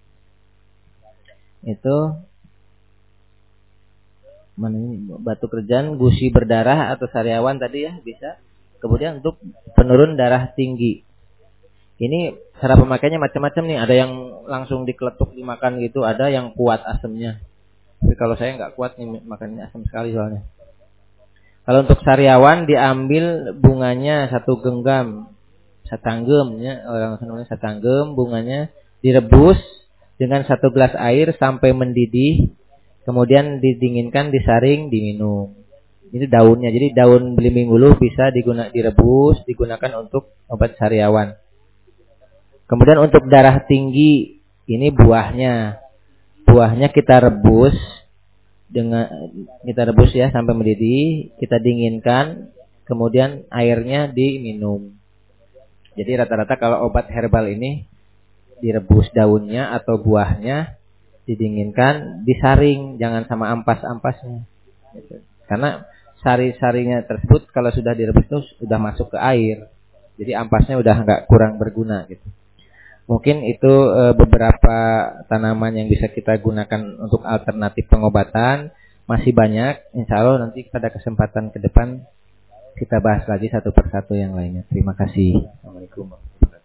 Itu mana ini? Batuk kerjan, gusi berdarah atau sariawan tadi ya bisa. Kemudian untuk penurun darah tinggi. Ini cara pemakaiannya macam-macam nih. Ada yang langsung dikeletuk dimakan gitu, ada yang kuat asamnya. Tapi kalau saya nggak kuat nih makannya asam sekali soalnya. Kalau untuk sariawan diambil bunganya satu genggam, satanggem ya, orang namanya satanggem, bunganya direbus dengan satu gelas air sampai mendidih, kemudian didinginkan, disaring, diminum. Ini daunnya. Jadi daun belimbing wuluh bisa digunakan direbus, digunakan untuk obat sariawan. Kemudian untuk darah tinggi, ini buahnya. Buahnya kita rebus dengan kita rebus ya sampai mendidih, kita dinginkan, kemudian airnya diminum. Jadi rata-rata kalau obat herbal ini direbus daunnya atau buahnya, didinginkan, disaring, jangan sama ampas-ampasnya. Gitu. Karena sari-sarinya tersebut kalau sudah direbus itu sudah masuk ke air, jadi ampasnya udah nggak kurang berguna gitu. Mungkin itu e, beberapa tanaman yang bisa kita gunakan untuk alternatif pengobatan. Masih banyak, insya Allah nanti pada kesempatan ke depan kita bahas lagi satu persatu yang lainnya. Terima kasih. Assalamualaikum.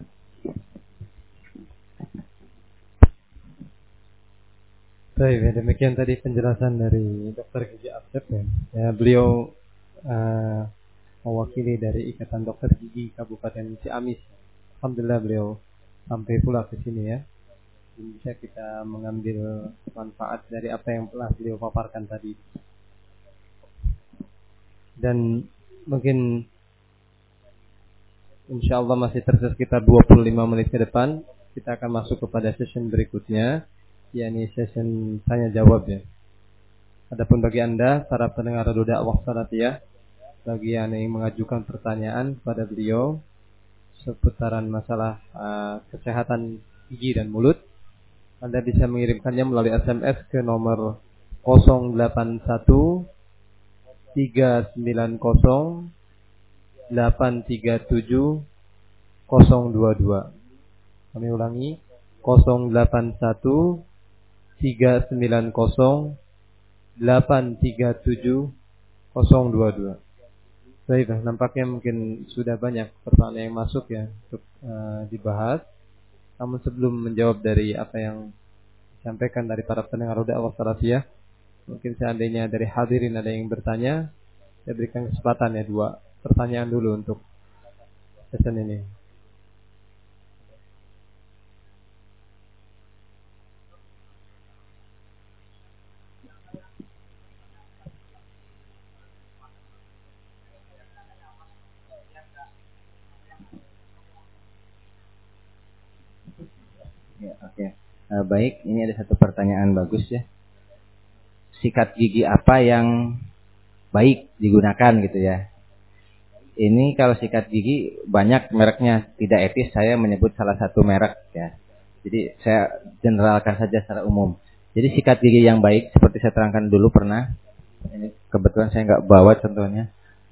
Baik, ya, demikian tadi penjelasan dari Dokter Gigi Asep ya. Ya, beliau uh, mewakili dari Ikatan Dokter Gigi Kabupaten Ciamis. Alhamdulillah beliau sampai pula ke sini ya. Bisa kita mengambil manfaat dari apa yang telah beliau paparkan tadi. Dan mungkin insya Allah masih tersisa sekitar dua puluh lima menit ke depan. Kita akan masuk kepada session berikutnya, yakni session tanya jawab ya. Adapun bagi Anda para pendengar Radio Dakwah Salafiyah, bagi yang ingin mengajukan pertanyaan kepada beliau seputaran masalah uh, kesehatan gigi dan mulut, Anda bisa mengirimkannya melalui S M S ke nomor nol delapan satu tiga sembilan nol delapan tiga tujuh nol dua dua. Kami ulangi nol delapan satu tiga sembilan nol delapan tiga tujuh nol dua dua. Baik, nampaknya mungkin sudah banyak pertanyaan yang masuk ya untuk uh, dibahas. Namun sebelum menjawab dari apa yang disampaikan dari para pendengar Dakwah Salafiyah, mungkin seandainya dari hadirin ada yang bertanya, saya berikan kesempatan ya dua pertanyaan dulu untuk sesi ini. Ya, oke. Okay. Uh, baik, ini ada satu pertanyaan bagus ya. Sikat gigi apa yang baik digunakan gitu ya? Ini kalau sikat gigi banyak mereknya, tidak etis saya menyebut salah satu merek ya. Jadi saya generalkan saja secara umum. Jadi sikat gigi yang baik seperti saya terangkan dulu pernah. Ini kebetulan saya nggak bawa contohnya.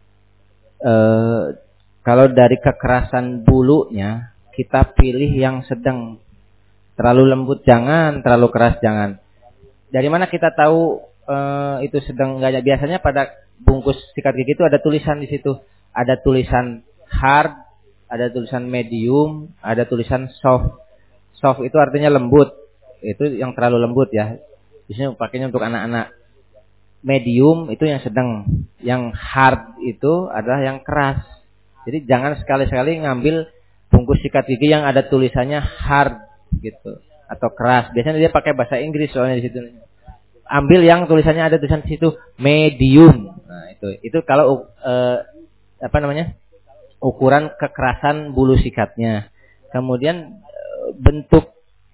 Uh, kalau dari kekerasan bulunya kita pilih yang sedang. Terlalu lembut jangan, terlalu keras jangan. Dari mana kita tahu e, itu sedang enggaknya? Biasanya pada bungkus sikat gigi itu ada tulisan di situ. Ada tulisan hard, ada tulisan medium, ada tulisan soft. Soft itu artinya lembut. Itu yang terlalu lembut ya. Biasanya pakainya untuk anak-anak. Medium itu yang sedang. Yang hard itu adalah yang keras. Jadi jangan sekali-sekali ngambil bungkus sikat gigi yang ada tulisannya hard gitu atau keras. Biasanya dia pakai bahasa Inggris soalnya di situ. Ambil yang tulisannya ada tulisan di situ medium. Nah, itu itu kalau eh, apa namanya? Ukuran kekerasan bulu sikatnya. Kemudian bentuk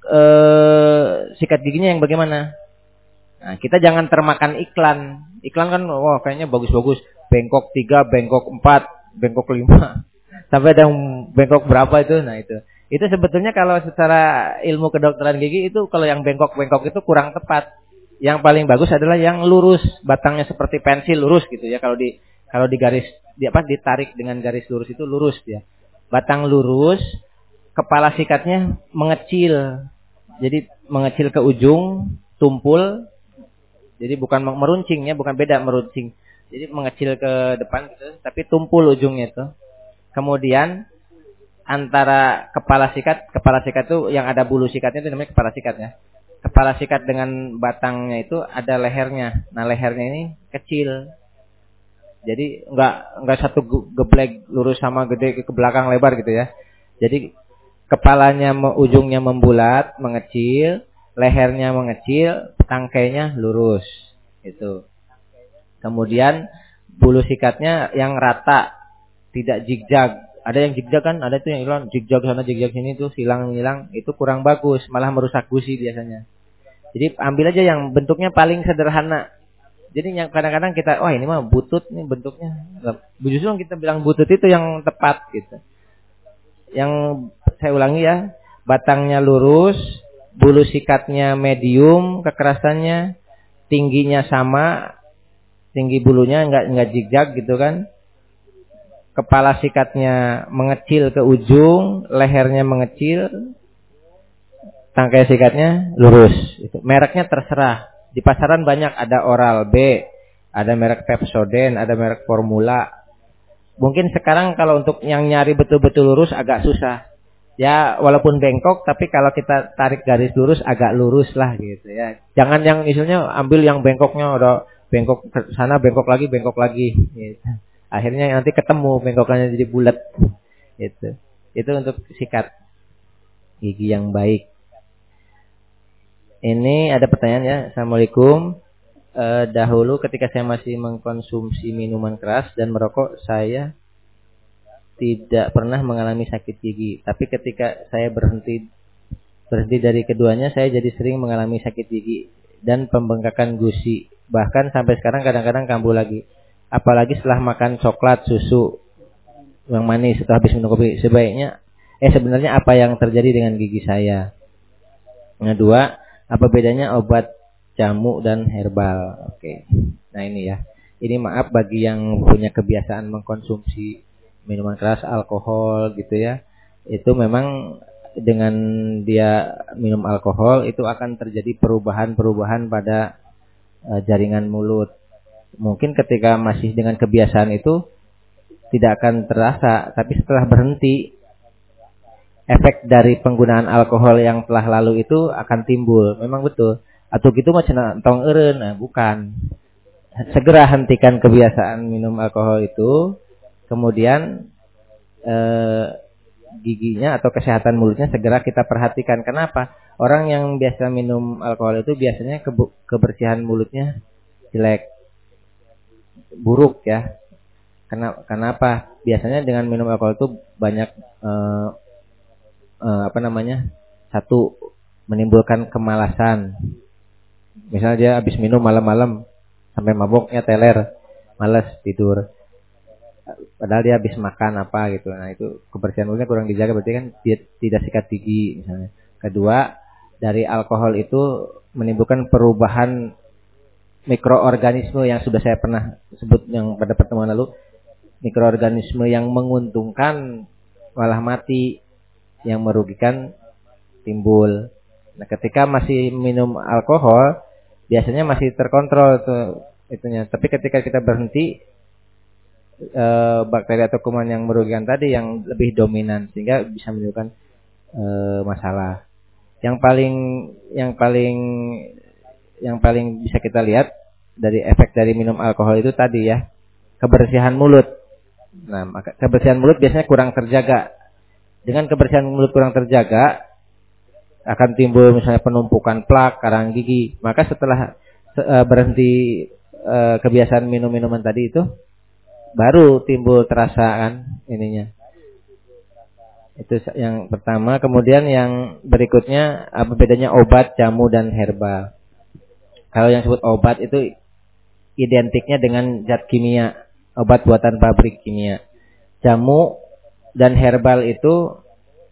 eh, sikat giginya yang bagaimana? Nah, kita jangan termakan iklan. Iklan kan wah kayaknya bagus-bagus, bengkok tiga, bengkok empat, bengkok lima. Sampai ada bengkok berapa itu? Nah, itu. Itu sebetulnya kalau secara ilmu kedokteran gigi itu kalau yang bengkok-bengkok itu kurang tepat. Yang paling bagus adalah yang lurus, batangnya seperti pensil lurus gitu ya. Kalau di kalau di garis di apa ditarik dengan garis lurus itu lurus ya. Batang lurus, kepala sikatnya mengecil. Jadi mengecil ke ujung, tumpul. Jadi bukan meruncing ya, bukan beda meruncing. Jadi mengecil ke depan gitu, tapi tumpul ujungnya itu. Kemudian antara kepala sikat, kepala sikat itu yang ada bulu sikatnya itu namanya kepala sikat ya. Kepala sikat dengan batangnya itu ada lehernya. Nah, lehernya ini kecil. Jadi enggak enggak satu geblek lurus sama gede ke belakang lebar gitu ya. Jadi kepalanya ujungnya membulat, mengecil, lehernya mengecil, tangkainya lurus. Itu. Kemudian bulu sikatnya yang rata, tidak zigzag. Ada yang zigzag kan, ada itu yang hilang zigzag sana zigzag sini tuh silang-silang, itu kurang bagus, malah merusak gusi biasanya. Jadi ambil aja yang bentuknya paling sederhana. Jadi yang kadang-kadang kita, wah ini mah butut nih bentuknya. Justru yang kita bilang butut itu yang tepat gitu. Yang saya ulangi ya, batangnya lurus, bulu sikatnya medium kekerasannya, tingginya sama, tinggi bulunya enggak enggak zigzag gitu kan. Kepala sikatnya mengecil ke ujung, lehernya mengecil, tangkai sikatnya lurus. Itu mereknya terserah. Di pasaran banyak, ada Oral-B, ada merek Pepsodent, ada merek Formula. Mungkin sekarang kalau untuk yang nyari betul-betul lurus agak susah. Ya walaupun bengkok, tapi kalau kita tarik garis lurus agak lurus lah gitu ya. Jangan yang misalnya ambil yang bengkoknya udah bengkok ke sana, bengkok lagi, bengkok lagi. Gitu. Akhirnya nanti ketemu bengkokannya jadi bulat. Itu. Itu untuk sikat gigi yang baik. Ini ada pertanyaan ya. Assalamualaikum. Eh, dahulu ketika saya masih mengkonsumsi minuman keras dan merokok, saya tidak pernah mengalami sakit gigi. Tapi ketika saya berhenti berhenti dari keduanya, saya jadi sering mengalami sakit gigi dan pembengkakan gusi. Bahkan sampai sekarang kadang-kadang kambuh lagi. Apalagi setelah makan coklat, susu yang manis setelah habis minum kopi. Sebaiknya, eh sebenarnya apa yang terjadi dengan gigi saya? Yang kedua, apa bedanya obat jamu dan herbal? Oke, nah ini ya. Ini maaf bagi yang punya kebiasaan mengkonsumsi minuman keras, alkohol gitu ya. Itu memang dengan dia minum alkohol itu akan terjadi perubahan-perubahan pada uh, jaringan mulut. Mungkin ketika masih dengan kebiasaan itu tidak akan terasa, tapi setelah berhenti efek dari penggunaan alkohol yang telah lalu itu akan timbul. Memang betul. Atau gitu mah cenah tong eureun, nah bukan. Segera hentikan kebiasaan minum alkohol itu, kemudian eh, giginya atau kesehatan mulutnya segera kita perhatikan. Kenapa? Orang yang biasa minum alkohol itu biasanya kebu- kebersihan mulutnya jelek, buruk ya. Kenapa? Kenapa? Biasanya dengan minum alkohol itu banyak eh, eh, apa namanya? Satu, menimbulkan kemalasan. Misalnya dia habis minum malam-malam sampai maboknya teler, malas tidur. Padahal dia habis makan apa gitu. Nah, itu kebersihan mulutnya kurang dijaga, berarti kan dia tidak sikat gigi misalnya. Kedua, dari alkohol itu menimbulkan perubahan mikroorganisme yang sudah saya pernah sebut yang pada pertemuan lalu. Mikroorganisme yang menguntungkan malah mati, yang merugikan timbul. Nah, ketika masih minum alkohol biasanya masih terkontrol tuh itunya. Tapi ketika kita berhenti, e, bakteri atau kuman yang merugikan tadi yang lebih dominan sehingga bisa menimbulkan e, masalah. Yang paling yang paling yang paling bisa kita lihat dari efek dari minum alkohol itu tadi ya, kebersihan mulut. Nah, maka kebersihan mulut biasanya kurang terjaga. Dengan kebersihan mulut kurang terjaga akan timbul misalnya penumpukan plak, karang gigi. Maka setelah e, berhenti e, kebiasaan minum minuman tadi itu, baru timbul terasa kan ininya. Itu yang pertama. Kemudian yang berikutnya, apa bedanya obat, jamu dan herbal? Kalau yang disebut obat itu identiknya dengan zat kimia, obat buatan pabrik kimia. Jamu dan herbal itu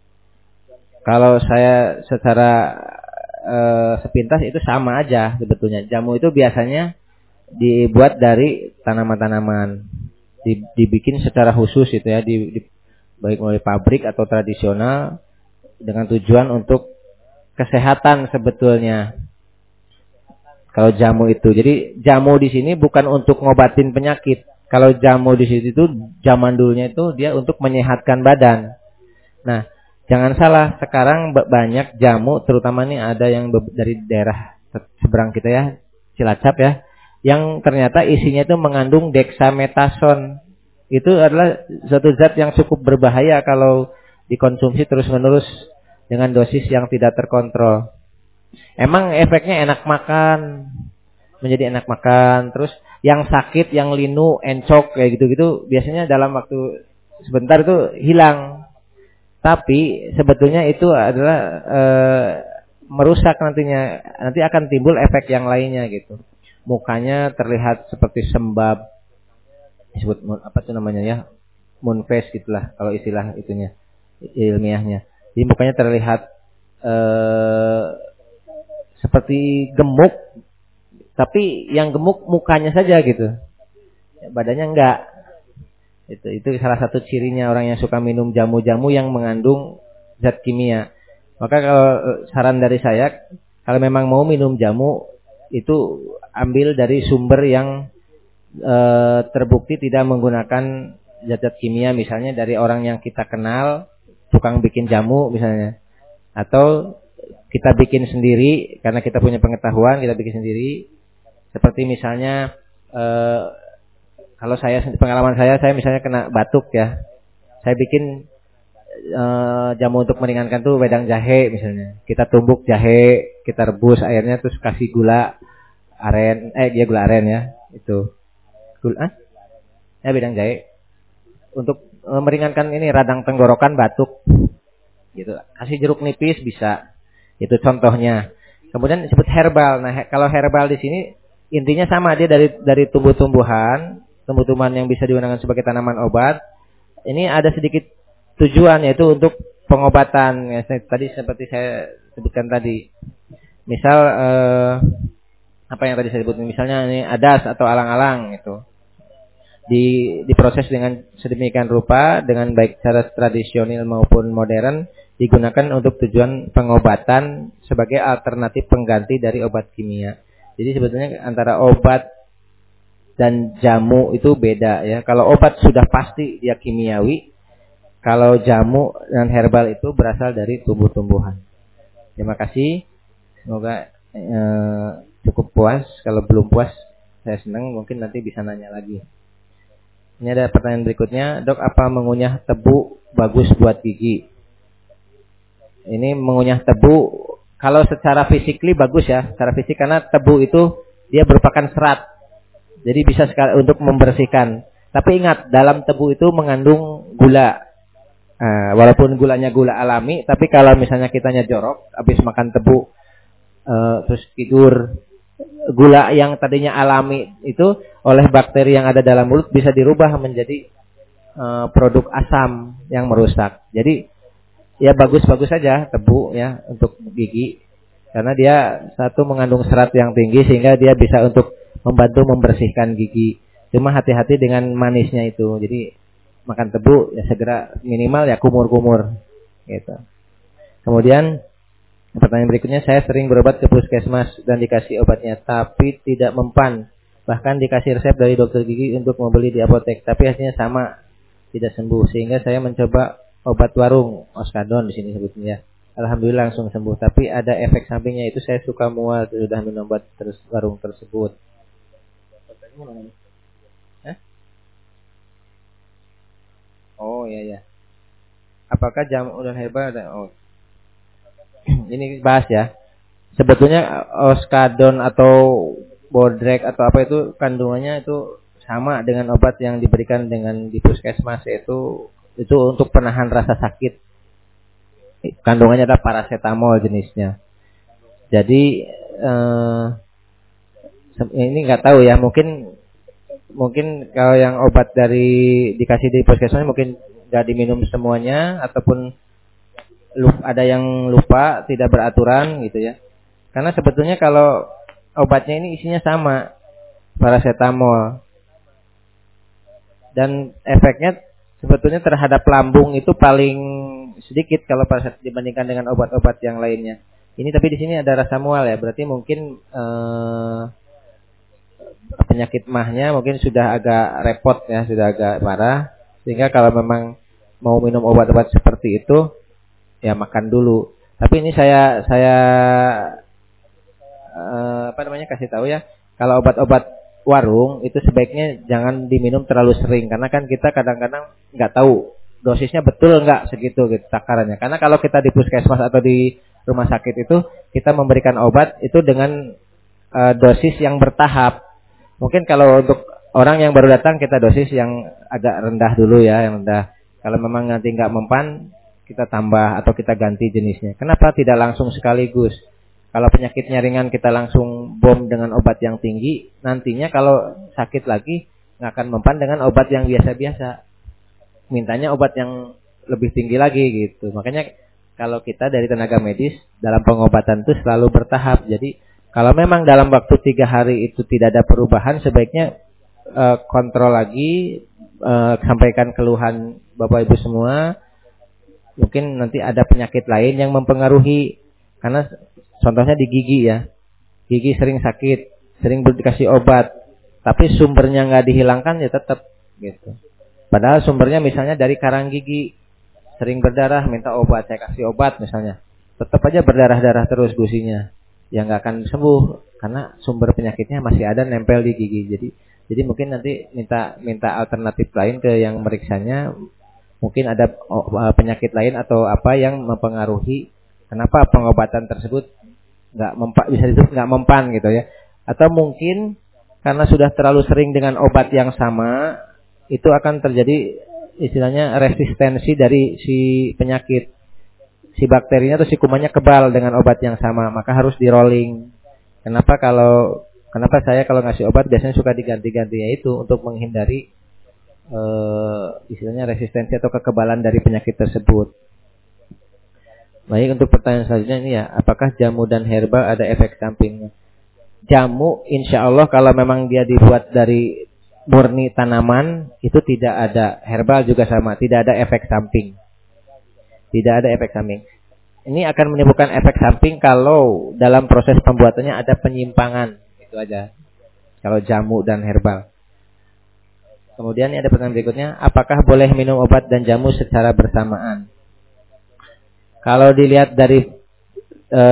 kalau saya secara e, sepintas itu sama aja sebetulnya. Jamu itu biasanya dibuat dari tanaman-tanaman, dibikin secara khusus itu ya, di, di, baik oleh pabrik atau tradisional dengan tujuan untuk kesehatan sebetulnya. Kalau jamu itu, jadi jamu di sini bukan untuk ngobatin penyakit. Kalau jamu di situ itu zaman dulunya itu dia untuk menyehatkan badan. Nah, jangan salah, sekarang banyak jamu, terutama nih ada yang dari daerah seberang kita ya, Cilacap ya, yang ternyata isinya itu mengandung dexamethasone. Itu adalah suatu zat yang cukup berbahaya kalau dikonsumsi terus-menerus dengan dosis yang tidak terkontrol. Emang efeknya enak makan, menjadi enak makan. Terus yang sakit, yang linu, encok kayak gitu-gitu biasanya dalam waktu sebentar itu hilang. Tapi sebetulnya itu adalah e, merusak nantinya. Nanti akan timbul efek yang lainnya gitu. Mukanya terlihat seperti sembab, disebut apa tuh namanya ya, moon face gitulah kalau istilah itunya ilmiahnya. Jadi mukanya terlihat e, seperti gemuk, tapi yang gemuk mukanya saja gitu, badannya enggak. Itu itu salah satu cirinya orang yang suka minum jamu-jamu yang mengandung zat kimia. Maka kalau saran dari saya, kalau memang mau minum jamu itu ambil dari sumber yang e, terbukti tidak menggunakan zat-zat kimia, misalnya dari orang yang kita kenal, tukang bikin jamu misalnya, atau kita bikin sendiri karena kita punya pengetahuan, kita bikin sendiri. Seperti misalnya e, kalau saya, pengalaman saya, saya misalnya kena batuk ya, saya bikin e, jamu untuk meringankan tuh wedang jahe misalnya. Kita tumbuk jahe, kita rebus airnya, terus kasih gula aren, eh dia gula aren ya, itu gula, ah? Ya wedang jahe untuk e, meringankan ini radang tenggorokan batuk, gitu. Kasih jeruk nipis bisa, itu contohnya. Kemudian disebut herbal. Nah, he, kalau herbal di sini intinya sama, dia dari dari tumbuh-tumbuhan. Tumbuh-tumbuhan yang bisa digunakan sebagai tanaman obat. Ini ada sedikit tujuan, yaitu untuk pengobatan. Ya, tadi seperti saya sebutkan tadi. Misal eh, apa yang tadi saya sebutkan, misalnya ini adas atau alang-alang itu. Di diproses dengan sedemikian rupa dengan baik secara tradisional maupun modern, digunakan untuk tujuan pengobatan sebagai alternatif pengganti dari obat kimia. Jadi sebetulnya antara obat dan jamu itu beda ya. Kalau obat sudah pasti dia kimiawi, kalau jamu dan herbal itu berasal dari tumbuh-tumbuhan. Terima kasih. Semoga eh, cukup puas. Kalau belum puas, saya senang, mungkin nanti bisa nanya lagi. Ini ada pertanyaan berikutnya, dok, apa mengunyah tebu bagus buat gigi? Ini mengunyah tebu, kalau secara fisikly bagus ya, secara fisik, karena tebu itu dia merupakan serat, jadi bisa sekali untuk membersihkan. Tapi ingat, dalam tebu itu mengandung gula. Nah, walaupun gulanya gula alami, tapi kalau misalnya kitanya jorok, habis makan tebu, uh, terus tidur, gula yang tadinya alami itu oleh bakteri yang ada dalam mulut bisa dirubah menjadi uh, produk asam yang merusak. Jadi ya bagus-bagus saja tebu ya untuk gigi, karena dia satu mengandung serat yang tinggi sehingga dia bisa untuk membantu membersihkan gigi. Cuma hati-hati dengan manisnya itu. Jadi makan tebu ya segera minimal ya kumur-kumur gitu. Kemudian pertanyaan berikutnya, saya sering berobat ke puskesmas dan dikasih obatnya tapi tidak mempan. Bahkan dikasih resep dari dokter gigi untuk membeli di apotek, tapi hasilnya sama, tidak sembuh. Sehingga saya mencoba obat warung, Oskadon di sini sebutnya. Alhamdulillah langsung sembuh, tapi ada efek sampingnya, itu saya suka mual sudah minum obat terus warung tersebut. Hah? Oh iya ya. Apakah jamu dan herbal ada? Oh. Ini bahas ya. Sebetulnya Oskadon atau Bodrek atau apa itu kandungannya itu sama dengan obat yang diberikan dengan di puskesmas, yaitu itu untuk penahan rasa sakit. Kandungannya adalah paracetamol jenisnya. Jadi eh, ini nggak tahu ya, mungkin mungkin kalau yang obat dari dikasih di puskesmas mungkin nggak diminum semuanya, ataupun ada yang lupa, tidak beraturan gitu ya. Karena sebetulnya kalau obatnya ini isinya sama, paracetamol, dan efeknya sebetulnya terhadap lambung itu paling sedikit kalau dibandingkan dengan obat-obat yang lainnya. Ini tapi di sini ada rasa mual ya, berarti mungkin eh, penyakit mahnya mungkin sudah agak repot ya, sudah agak parah, sehingga kalau memang mau minum obat-obat seperti itu ya makan dulu. Tapi ini saya saya eh, apa namanya kasih tahu ya, kalau obat-obat warung itu sebaiknya jangan diminum terlalu sering, karena kan kita kadang-kadang nggak tahu dosisnya betul nggak segitu gitu takarannya. Karena kalau kita di puskesmas atau di rumah sakit itu kita memberikan obat itu dengan uh, dosis yang bertahap. Mungkin kalau untuk orang yang baru datang kita dosis yang agak rendah dulu ya, yang rendah. Kalau memang nanti nggak mempan kita tambah atau kita ganti jenisnya. Kenapa tidak langsung sekaligus? Kalau penyakitnya ringan kita langsung bom dengan obat yang tinggi, nantinya kalau sakit lagi nggak akan mempan dengan obat yang biasa-biasa. Mintanya obat yang lebih tinggi lagi gitu. Makanya kalau kita dari tenaga medis dalam pengobatan itu selalu bertahap. Jadi kalau memang dalam waktu tiga hari itu tidak ada perubahan, sebaiknya uh, kontrol lagi, uh, sampaikan keluhan Bapak Ibu semua. Mungkin nanti ada penyakit lain yang mempengaruhi. Karena contohnya di gigi ya, gigi sering sakit, sering dikasih obat, tapi sumbernya nggak dihilangkan ya tetap gitu. Padahal sumbernya misalnya dari karang gigi, sering berdarah, minta obat, saya kasih obat misalnya, tetap aja berdarah-darah terus gusinya, ya nggak akan sembuh karena sumber penyakitnya masih ada nempel di gigi. Jadi, jadi mungkin nanti minta minta alternatif lain ke yang meriksanya, mungkin ada penyakit lain atau apa yang mempengaruhi kenapa pengobatan tersebut nggak mempan, bisa disebut nggak mempan gitu ya. Atau mungkin karena sudah terlalu sering dengan obat yang sama, itu akan terjadi istilahnya resistensi dari si penyakit. Si bakterinya atau si kumannya kebal dengan obat yang sama, maka harus di rolling. Kenapa kalau kenapa saya kalau ngasih obat biasanya suka diganti-gantinya itu untuk menghindari uh, istilahnya resistensi atau kekebalan dari penyakit tersebut. Baik, untuk pertanyaan selanjutnya ini ya, apakah jamu dan herbal ada efek sampingnya? Jamu insya Allah kalau memang dia dibuat dari murni tanaman itu tidak ada, herbal juga sama, tidak ada efek samping. Tidak ada efek samping. Ini akan menimbulkan efek samping kalau dalam proses pembuatannya ada penyimpangan, itu aja. Kalau jamu dan herbal. Kemudian ini ada pertanyaan berikutnya, apakah boleh minum obat dan jamu secara bersamaan? Kalau dilihat dari e,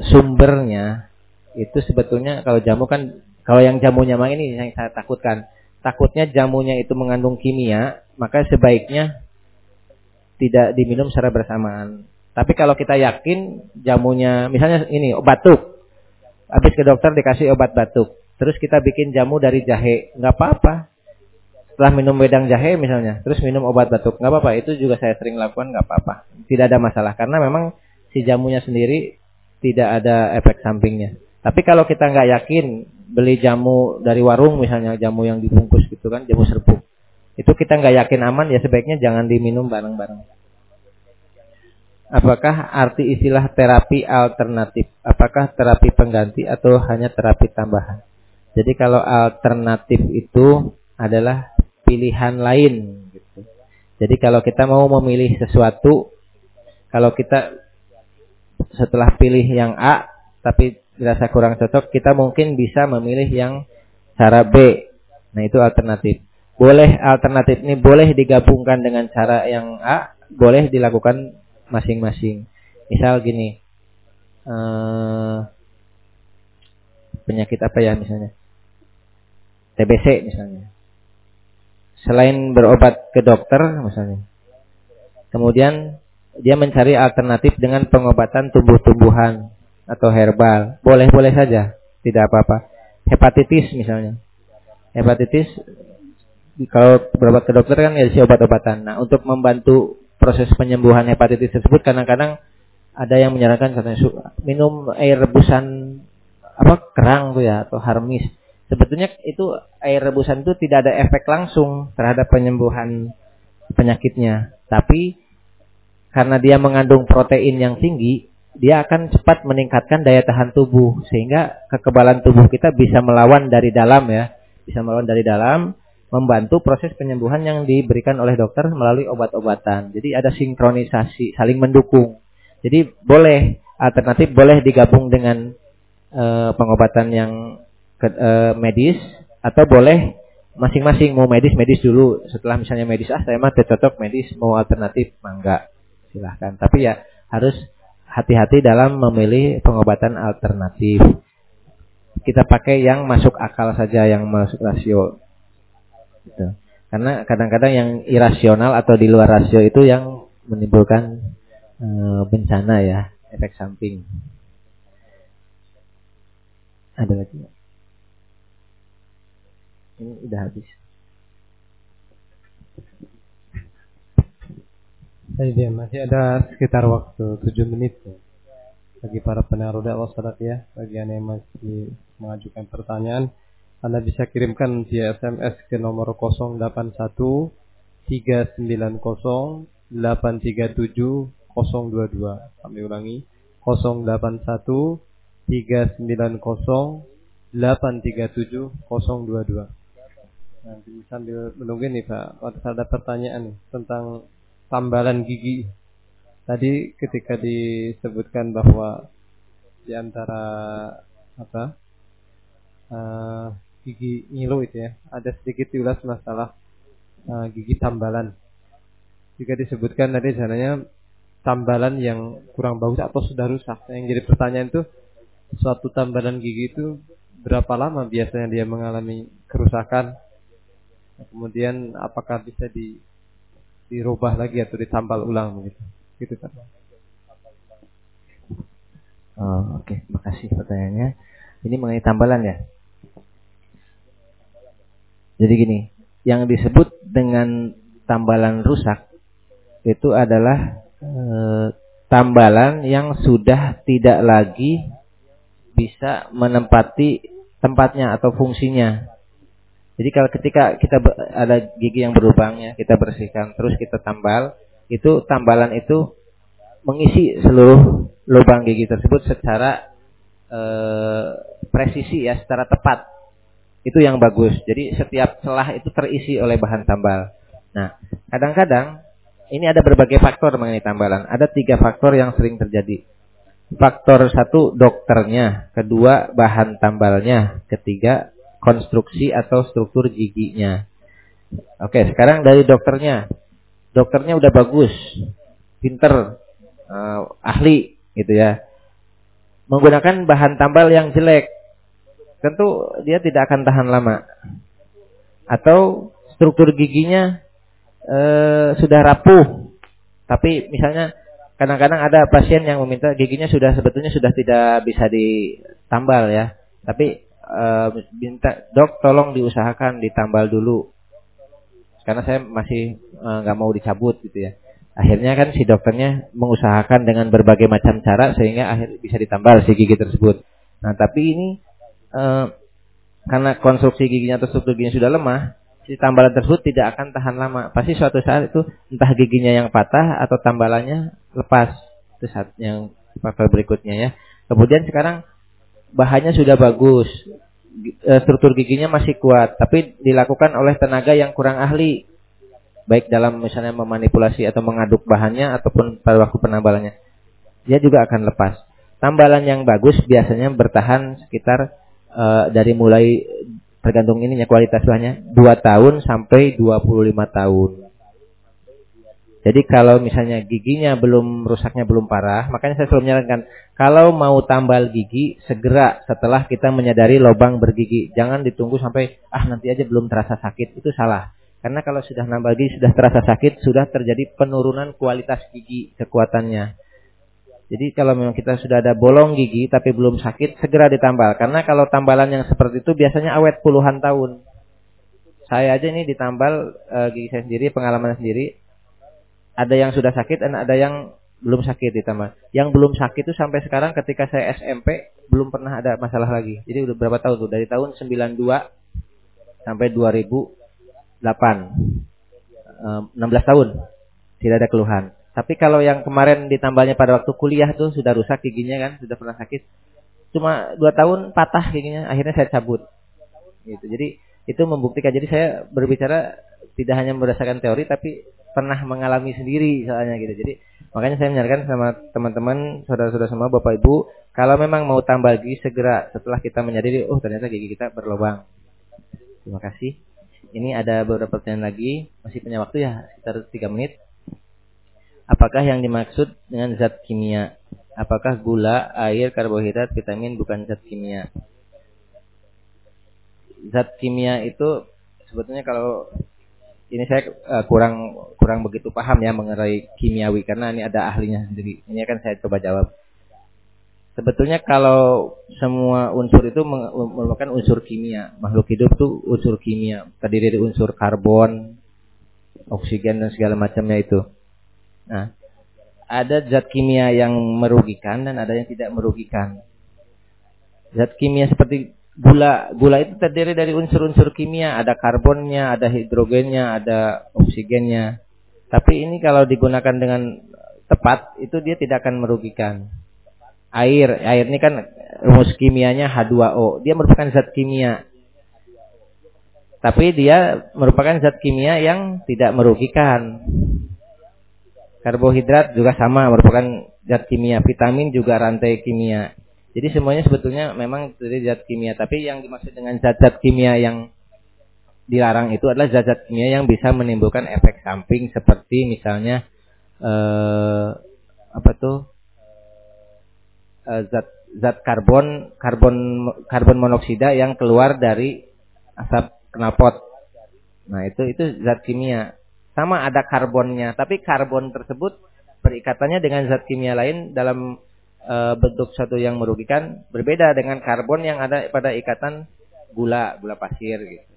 sumbernya, itu sebetulnya kalau jamu kan, kalau yang jamunya memang ini yang saya takutkan, takutnya jamunya itu mengandung kimia, maka sebaiknya tidak diminum secara bersamaan. Tapi kalau kita yakin jamunya, misalnya ini obat batuk, habis ke dokter dikasih obat batuk, terus kita bikin jamu dari jahe, nggak apa-apa. Setelah minum wedang jahe misalnya, terus minum obat batuk, nggak apa-apa. Itu juga saya sering lakukan, nggak apa-apa. Tidak ada masalah, karena memang si jamunya sendiri tidak ada efek sampingnya. Tapi kalau kita nggak yakin, beli jamu dari warung misalnya, jamu yang dibungkus gitu kan, jamu serbuk, itu kita nggak yakin aman, ya sebaiknya jangan diminum bareng-bareng. Apakah arti istilah terapi alternatif? Apakah terapi pengganti atau hanya terapi tambahan? Jadi kalau alternatif itu adalah pilihan lain gitu. Jadi kalau kita mau memilih sesuatu, kalau kita setelah pilih yang A tapi dirasa kurang cocok, kita mungkin bisa memilih yang cara B. Nah, itu alternatif. Boleh alternatif ini boleh digabungkan dengan cara yang A, boleh dilakukan masing-masing. Misal gini, eh, penyakit apa ya misalnya? T B C misalnya. Selain berobat ke dokter misalnya, kemudian dia mencari alternatif dengan pengobatan tumbuh-tumbuhan atau herbal. Boleh-boleh saja, tidak apa-apa. Hepatitis misalnya. Hepatitis, kalau berobat ke dokter kan ya dikasih obat-obatan. Nah, untuk membantu proses penyembuhan hepatitis tersebut, kadang-kadang ada yang menyarankan katanya minum air rebusan apa kerang tuh ya, atau harmis. Sebetulnya itu air rebusan itu tidak ada efek langsung terhadap penyembuhan penyakitnya. Tapi karena dia mengandung protein yang tinggi, dia akan cepat meningkatkan daya tahan tubuh. Sehingga kekebalan tubuh kita bisa melawan dari dalam ya. Bisa melawan dari dalam, membantu proses penyembuhan yang diberikan oleh dokter melalui obat-obatan. Jadi ada sinkronisasi, saling mendukung. Jadi boleh, alternatif boleh digabung dengan e, pengobatan yang ke, e, medis, atau boleh masing-masing, mau medis-medis dulu, setelah misalnya medis, ah saya mah cocok medis, mau alternatif, mangga, silahkan. Tapi ya harus hati-hati dalam memilih pengobatan alternatif. Kita pakai yang masuk akal saja, yang masuk rasio. Gitu. Karena kadang-kadang yang irasional atau di luar rasio itu yang menimbulkan e, bencana ya, efek samping. Ada lagi? Ini udah habis. Jadi masih ada sekitar waktu tujuh menit bagi para penaruh dakwah salat ya. Bagi yang masih mengajukan pertanyaan, Anda bisa kirimkan via S M S ke nomor nol delapan satu tiga sembilan nol delapan tiga tujuh nol dua dua. Kami ulangi, nol delapan satu tiga sembilan nol delapan tiga tujuh nol dua dua. Nanti sambil menunggu nih Pak, ada pertanyaan nih tentang tambalan gigi. Tadi ketika disebutkan bahwa di antara apa uh, gigi ngilu itu ya, ada sedikit diulas masalah uh, gigi tambalan. Jika disebutkan tadi sebenarnya tambalan yang kurang bagus atau sudah rusak. Yang jadi pertanyaan itu, suatu tambalan gigi itu berapa lama biasanya dia mengalami kerusakan? Kemudian apakah bisa di dirubah lagi atau ditambal ulang begitu? Gitu kan. Oh, oke, okay. Makasih pertanyaannya. Ini mengenai tambalan ya. Jadi gini, yang disebut dengan tambalan rusak itu adalah e, tambalan yang sudah tidak lagi bisa menempati tempatnya atau fungsinya. Jadi kalau ketika kita ada gigi yang berlubang ya, kita bersihkan terus kita tambal, itu tambalan itu mengisi seluruh lubang gigi tersebut secara e, presisi ya, secara tepat. Itu yang bagus. Jadi setiap celah itu terisi oleh bahan tambal. Nah, kadang-kadang ini ada berbagai faktor mengenai tambalan. Ada tiga faktor yang sering terjadi. Faktor satu, dokternya. Kedua, bahan tambalnya. Ketiga, konstruksi atau struktur giginya. Oke, sekarang dari dokternya. Dokternya udah bagus, pinter, uh, ahli gitu ya. Menggunakan bahan tambal yang jelek, tentu dia tidak akan tahan lama. atau struktur giginya e, sudah rapuh. Tapi misalnya kadang-kadang ada pasien yang meminta giginya sudah sebetulnya sudah tidak bisa ditambal ya. Tapi e, minta dok tolong diusahakan ditambal dulu. Karena saya masih nggak e, mau dicabut gitu ya. Akhirnya kan si dokternya mengusahakan dengan berbagai macam cara sehingga akhirnya bisa ditambal si gigi tersebut. Nah tapi ini e, karena konstruksi giginya atau struktur giginya sudah lemah, si tambalan tersebut tidak akan tahan lama. Pasti suatu saat itu entah giginya yang patah atau tambalannya lepas. Itu saat yang faktor berikutnya ya. Kemudian sekarang bahannya sudah bagus, e, struktur giginya masih kuat, tapi dilakukan oleh tenaga yang kurang ahli, baik dalam misalnya memanipulasi atau mengaduk bahannya ataupun pada waktu penambalannya, dia juga akan lepas. Tambalan yang bagus biasanya bertahan sekitar Uh, dari mulai tergantung ininya kualitas bahannya dua tahun sampai dua puluh lima tahun. Jadi kalau misalnya giginya belum rusaknya belum parah, makanya saya selalu menyarankan kalau mau tambal gigi segera setelah kita menyadari lubang bergigi. Jangan ditunggu sampai ah nanti aja belum terasa sakit, itu salah. Karena kalau sudah nambal gigi sudah terasa sakit, sudah terjadi penurunan kualitas gigi kekuatannya. Jadi kalau memang kita sudah ada bolong gigi tapi belum sakit, segera ditambal. Karena kalau tambalan yang seperti itu biasanya awet puluhan tahun. Saya aja ini ditambal e, gigi saya sendiri, pengalaman sendiri. Ada yang sudah sakit dan ada yang belum sakit ditambal. Yang belum sakit itu sampai sekarang ketika saya S M P belum pernah ada masalah lagi. Jadi udah berapa tahun tuh? Dari tahun sembilan puluh dua sampai dua ribu delapan. E, enam belas tahun. Tidak ada keluhan. Tapi kalau yang kemarin ditambalnya pada waktu kuliah tuh sudah rusak giginya kan, sudah pernah sakit. Cuma dua tahun patah giginya, akhirnya saya cabut. Gitu. Jadi itu membuktikan. Jadi saya berbicara tidak hanya berdasarkan teori, tapi pernah mengalami sendiri soalnya gitu. Jadi makanya saya menyarankan sama teman-teman, saudara-saudara semua, bapak ibu, kalau memang mau tambal gigi segera setelah kita menyadari, oh ternyata gigi kita berlubang. Terima kasih. Ini ada beberapa pertanyaan lagi, masih punya waktu ya, sekitar tiga menit. Apakah yang dimaksud dengan zat kimia? Apakah gula, air, karbohidrat, vitamin bukan zat kimia? Zat kimia itu sebetulnya kalau ini saya uh, kurang kurang begitu paham ya mengenai kimiawi karena ini ada ahlinya sendiri. Ini akan saya coba jawab. Sebetulnya kalau semua unsur itu merupakan unsur kimia. Makhluk hidup itu unsur kimia, terdiri dari unsur karbon, oksigen dan segala macamnya itu. Nah, ada zat kimia yang merugikan dan ada yang tidak merugikan. Zat kimia seperti gula, gula itu terdiri dari unsur-unsur kimia, ada karbonnya, ada hidrogennya, ada oksigennya. Tapi ini kalau digunakan dengan tepat, itu dia tidak akan merugikan. Air, air ini kan rumus kimianya H dua O, dia merupakan zat kimia. Tapi dia merupakan zat kimia yang tidak merugikan. Karbohidrat juga sama, merupakan zat kimia. Vitamin juga rantai kimia. Jadi semuanya sebetulnya memang dari zat kimia. Tapi yang dimaksud dengan zat-zat kimia yang dilarang itu adalah zat-zat kimia yang bisa menimbulkan efek samping seperti misalnya eh, apa tuh eh, zat zat karbon karbon karbon monoksida yang keluar dari asap knalpot. Nah itu itu zat kimia. Sama ada karbonnya, tapi karbon tersebut berikatannya dengan zat kimia lain dalam e, bentuk satu yang merugikan, berbeda dengan karbon yang ada pada ikatan gula, gula pasir gitu.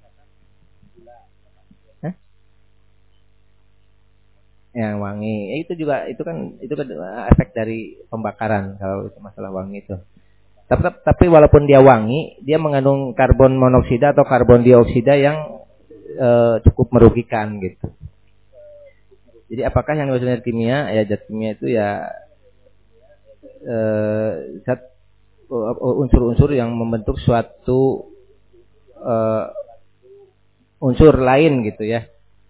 Hah? Yang wangi, ya, itu juga itu kan itu kan efek dari pembakaran kalau itu masalah wangi itu. Tapi, tapi walaupun dia wangi, dia mengandung karbon monoksida atau karbon dioksida yang e, cukup merugikan gitu. Jadi apakah yang dimaksud zat kimia? Ya zat kimia itu ya eh, zat unsur-unsur yang membentuk suatu eh, unsur lain gitu ya.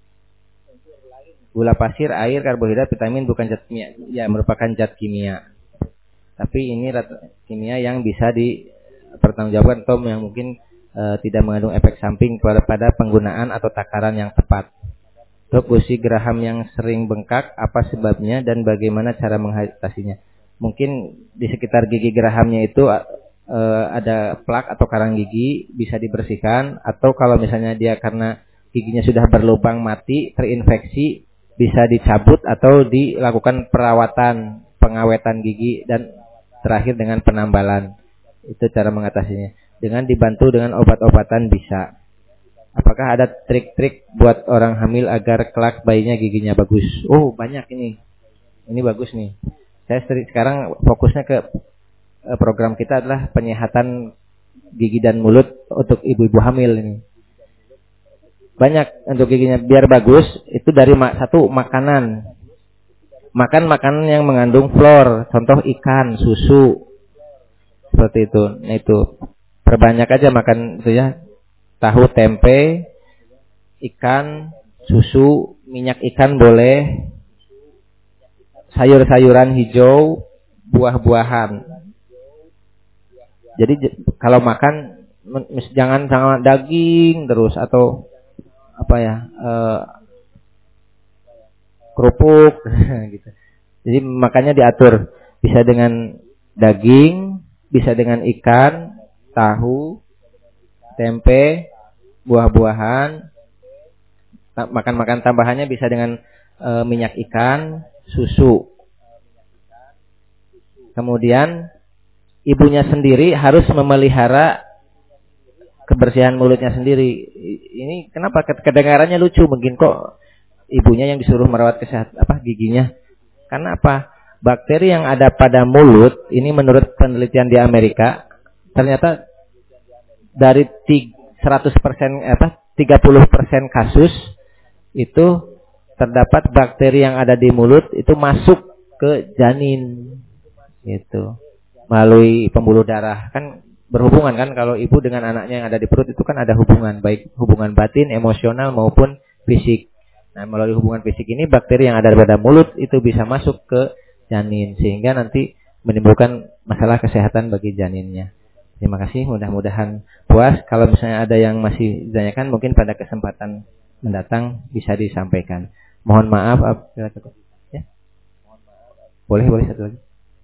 Gula pasir, air, karbohidrat, vitamin bukan zat kimia. Ya merupakan zat kimia. Tapi ini kimia yang bisa dipertanggungjawabkan atau yang mungkin eh, tidak mengandung efek samping pada, pada penggunaan atau takaran yang tepat. Dok, gusi geraham yang sering bengkak, apa sebabnya dan bagaimana cara mengatasinya? Mungkin di sekitar gigi gerahamnya itu e, ada plak atau karang gigi, bisa dibersihkan. Atau kalau misalnya dia karena giginya sudah berlubang mati, terinfeksi, bisa dicabut atau dilakukan perawatan, pengawetan gigi, dan terakhir dengan penambalan. Itu cara mengatasinya. Dengan dibantu dengan obat-obatan bisa. Apakah ada trik-trik buat orang hamil agar kelak bayinya giginya bagus? Oh, banyak ini. Ini bagus nih. Saya sekarang fokusnya ke program kita adalah penyehatan gigi dan mulut untuk ibu-ibu hamil ini. Banyak untuk giginya biar bagus. Itu dari satu, makanan. Makan makanan yang mengandung fluor, contoh ikan, susu, seperti itu. Nah itu perbanyak aja makan itu ya, tahu, tempe, ikan, susu, minyak ikan boleh, sayur-sayuran hijau, buah-buahan. Jadi kalau makan jangan sangat daging terus atau apa ya, eh, kerupuk gitu. Jadi makannya diatur, bisa dengan daging, bisa dengan ikan, tahu, tempe, buah-buahan. Makan-makan tambahannya bisa dengan e, minyak ikan, susu. Kemudian ibunya sendiri harus memelihara kebersihan mulutnya sendiri. Ini kenapa kedengarannya lucu, mungkin kok ibunya yang disuruh merawat kesehatan apa giginya? Karena apa? Bakteri yang ada pada mulut ini menurut penelitian di Amerika ternyata dari seratus persen apa tiga puluh persen kasus itu terdapat bakteri yang ada di mulut itu masuk ke janin gitu melalui pembuluh darah. Kan berhubungan kan kalau ibu dengan anaknya yang ada di perut itu kan ada hubungan, baik hubungan batin, emosional maupun fisik. Nah, melalui hubungan fisik ini bakteri yang ada pada mulut itu bisa masuk ke janin sehingga nanti menimbulkan masalah kesehatan bagi janinnya. Terima kasih, mudah-mudahan puas. Kalau misalnya ada yang masih ditanyakan mungkin pada kesempatan mendatang bisa disampaikan. Mohon maaf, ya. Boleh, boleh satu lagi.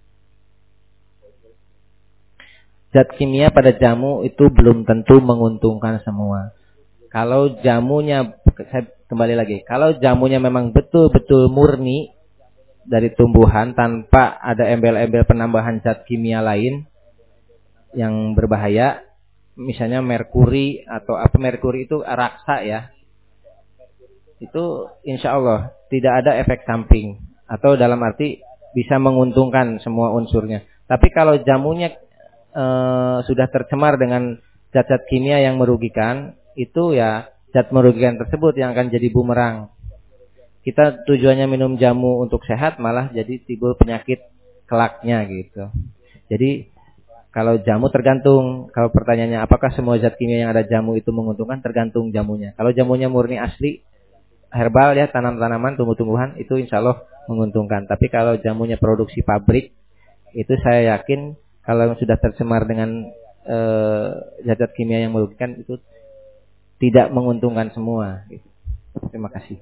Zat kimia pada jamu itu belum tentu menguntungkan semua. Kalau jamunya, saya kembali lagi, kalau jamunya memang betul-betul murni dari tumbuhan tanpa ada embel-embel penambahan zat kimia lain yang berbahaya, misalnya merkuri atau apa, merkuri itu raksa ya, itu insya Allah tidak ada efek samping atau dalam arti bisa menguntungkan semua unsurnya. Tapi kalau jamunya e, sudah tercemar dengan zat-zat kimia yang merugikan, itu ya zat merugikan tersebut yang akan jadi bumerang. Kita tujuannya minum jamu untuk sehat malah jadi timbul penyakit kelaknya gitu. Jadi kalau jamu tergantung, kalau pertanyaannya apakah semua zat kimia yang ada jamu itu menguntungkan, tergantung jamunya. Kalau jamunya murni asli, herbal ya, tanam-tanaman, tumbuh-tumbuhan, itu insya Allah menguntungkan. Tapi kalau jamunya produksi pabrik, itu saya yakin kalau sudah tercemar dengan e, zat-zat kimia yang merugikan, itu tidak menguntungkan semua. Gitu. Terima kasih.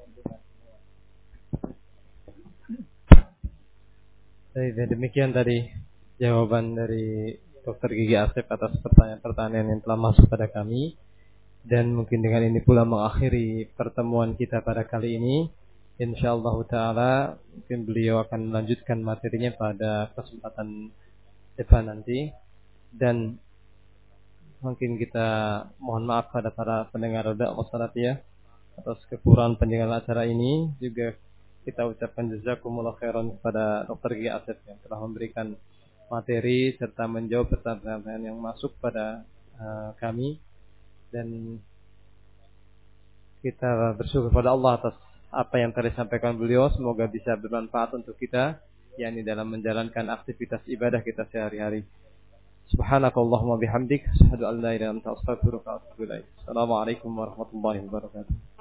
Jadi demikian tadi jawaban dari Dokter Gigi Asep atas pertanyaan-pertanyaan yang telah masuk pada kami. Dan mungkin dengan ini pula mengakhiri pertemuan kita pada kali ini. InsyaAllah ta'ala mungkin beliau akan melanjutkan materinya pada kesempatan depan nanti. Dan mungkin kita mohon maaf pada para pendengar Roda Wassalatiyah atas kekurangan penjelasan acara ini. Juga kita ucapkan jazakumullah khairan kepada Dokter Gigi Asep yang telah memberikan materi serta menjawab pertanyaan yang masuk pada uh, kami. Dan kita bersyukur kepada Allah atas apa yang telah disampaikan beliau. Semoga bisa bermanfaat untuk kita, yakni dalam menjalankan aktivitas ibadah kita sehari-hari. Subhanakallahumma bihamdik, asyhadu an la ilaha illa anta, astaghfiruka wa atubu ilaik. Assalamualaikum warahmatullahi wabarakatuh.